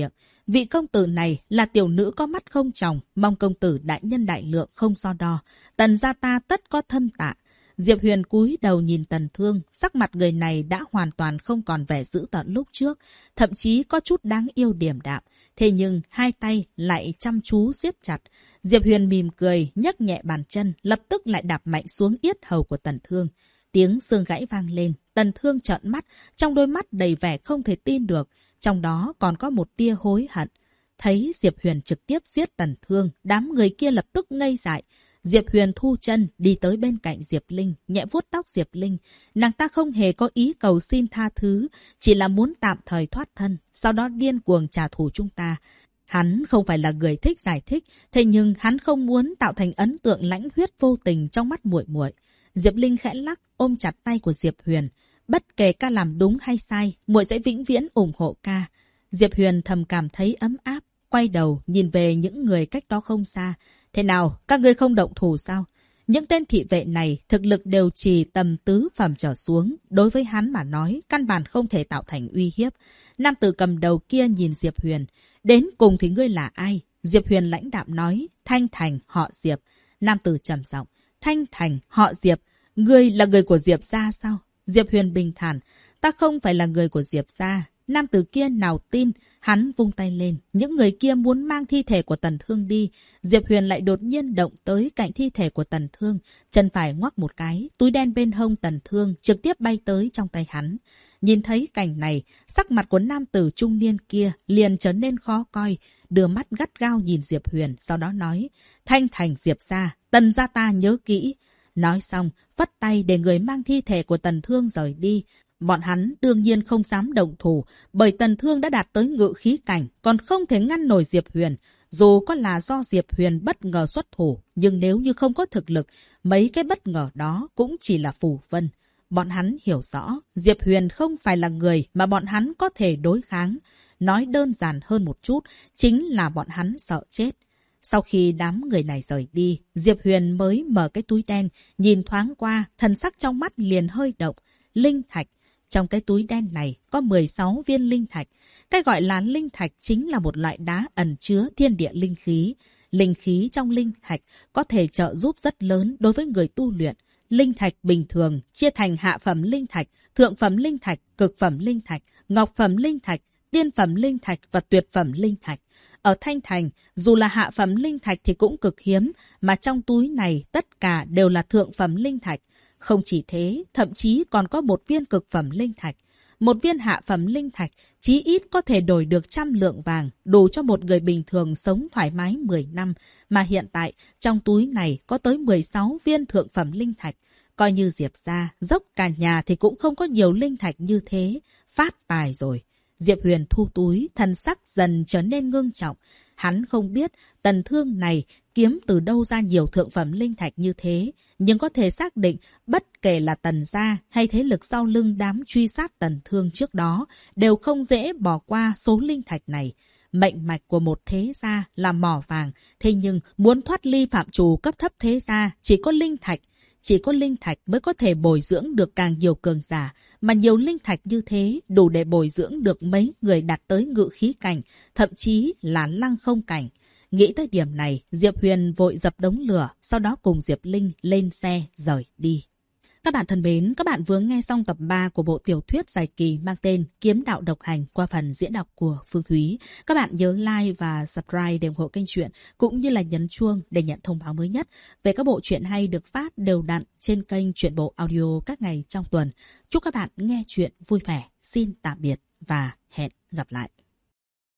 Vị công tử này là tiểu nữ có mắt không tròng, mong công tử đại nhân đại lượng không so đo. Tần gia ta tất có thâm tạ. Diệp Huyền cúi đầu nhìn Tần Thương, sắc mặt người này đã hoàn toàn không còn vẻ dữ tợn lúc trước, thậm chí có chút đáng yêu điềm đạm. Thế nhưng hai tay lại chăm chú siết chặt. Diệp Huyền mỉm cười, nhấc nhẹ bàn chân, lập tức lại đạp mạnh xuống yết hầu của Tần Thương. Tiếng xương gãy vang lên, Tần Thương trợn mắt, trong đôi mắt đầy vẻ không thể tin được, trong đó còn có một tia hối hận. Thấy Diệp Huyền trực tiếp giết Tần Thương, đám người kia lập tức ngây dại. Diệp Huyền thu chân, đi tới bên cạnh Diệp Linh, nhẹ vuốt tóc Diệp Linh. Nàng ta không hề có ý cầu xin tha thứ, chỉ là muốn tạm thời thoát thân, sau đó điên cuồng trả thù chúng ta. Hắn không phải là người thích giải thích, thế nhưng hắn không muốn tạo thành ấn tượng lãnh huyết vô tình trong mắt muội muội. Diệp Linh khẽ lắc, ôm chặt tay của Diệp Huyền. Bất kể ca làm đúng hay sai, muội sẽ vĩnh viễn ủng hộ ca. Diệp Huyền thầm cảm thấy ấm áp, quay đầu nhìn về những người cách đó không xa. Thế nào, các ngươi không động thủ sao? Những tên thị vệ này thực lực đều chỉ tầm tứ phẩm trở xuống. Đối với hắn mà nói, căn bản không thể tạo thành uy hiếp. Nam tử cầm đầu kia nhìn Diệp Huyền. Đến cùng thì ngươi là ai? Diệp Huyền lãnh đạm nói, Thanh Thành, họ Diệp. Nam tử trầm giọng, Thanh Thành, họ Diệp. Ngươi là người của Diệp gia sao? Diệp Huyền bình thản, ta không phải là người của Diệp gia. Nam tử kia nào tin, hắn vung tay lên. Những người kia muốn mang thi thể của Tần Thương đi. Diệp Huyền lại đột nhiên động tới cạnh thi thể của Tần Thương. Chân phải ngoắc một cái, túi đen bên hông Tần Thương trực tiếp bay tới trong tay hắn. Nhìn thấy cảnh này, sắc mặt của nam tử trung niên kia liền trở nên khó coi. Đưa mắt gắt gao nhìn Diệp Huyền, sau đó nói, Thanh Thành Diệp gia, Tần gia ta nhớ kỹ. Nói xong, vắt tay để người mang thi thể của Tần Thương rời đi. Bọn hắn đương nhiên không dám động thủ, bởi Tần Thương đã đạt tới ngự khí cảnh, còn không thể ngăn nổi Diệp Huyền. Dù có là do Diệp Huyền bất ngờ xuất thủ, nhưng nếu như không có thực lực, mấy cái bất ngờ đó cũng chỉ là phù vân. Bọn hắn hiểu rõ, Diệp Huyền không phải là người mà bọn hắn có thể đối kháng. Nói đơn giản hơn một chút, chính là bọn hắn sợ chết. Sau khi đám người này rời đi, Diệp Huyền mới mở cái túi đen, nhìn thoáng qua, thần sắc trong mắt liền hơi động. Linh thạch. Trong cái túi đen này có 16 viên linh thạch. Cái gọi là linh thạch chính là một loại đá ẩn chứa thiên địa linh khí. Linh khí trong linh thạch có thể trợ giúp rất lớn đối với người tu luyện. Linh thạch bình thường chia thành hạ phẩm linh thạch, thượng phẩm linh thạch, cực phẩm linh thạch, ngọc phẩm linh thạch, tiên phẩm linh thạch và tuyệt phẩm linh thạch. Ở Thanh Thành, dù là hạ phẩm linh thạch thì cũng cực hiếm, mà trong túi này tất cả đều là thượng phẩm linh thạch. Không chỉ thế, thậm chí còn có một viên cực phẩm linh thạch. Một viên hạ phẩm linh thạch chí ít có thể đổi được 100 lượng vàng, đủ cho một người bình thường sống thoải mái 10 năm. Mà hiện tại, trong túi này có tới 16 viên thượng phẩm linh thạch. Coi như Diệp gia, dốc cả nhà thì cũng không có nhiều linh thạch như thế. Phát tài rồi. Diệp Huyền thu túi, thần sắc dần trở nên ngưng trọng. Hắn không biết Tần Thương này kiếm từ đâu ra nhiều thượng phẩm linh thạch như thế, nhưng có thể xác định bất kể là Tần gia hay thế lực sau lưng đám truy sát Tần Thương trước đó đều không dễ bỏ qua số linh thạch này. Mệnh mạch của một thế gia là mỏ vàng, thế nhưng muốn thoát ly phạm trù cấp thấp thế gia chỉ có linh thạch. Chỉ có linh thạch mới có thể bồi dưỡng được càng nhiều cường giả, mà nhiều linh thạch như thế đủ để bồi dưỡng được mấy người đạt tới ngự khí cảnh, thậm chí là lăng không cảnh. Nghĩ tới điểm này, Diệp Huyền vội dập đống lửa, sau đó cùng Diệp Linh lên xe rời đi. Các bạn thân mến, các bạn vừa nghe xong tập 3 của bộ tiểu thuyết dài kỳ mang tên Kiếm đạo độc hành qua phần diễn đọc của Phương Thúy. Các bạn nhớ like và subscribe để ủng hộ kênh truyện, cũng như là nhấn chuông để nhận thông báo mới nhất về các bộ truyện hay được phát đều đặn trên kênh Truyện Bộ Audio các ngày trong tuần. Chúc các bạn nghe truyện vui vẻ. Xin tạm biệt và hẹn gặp lại.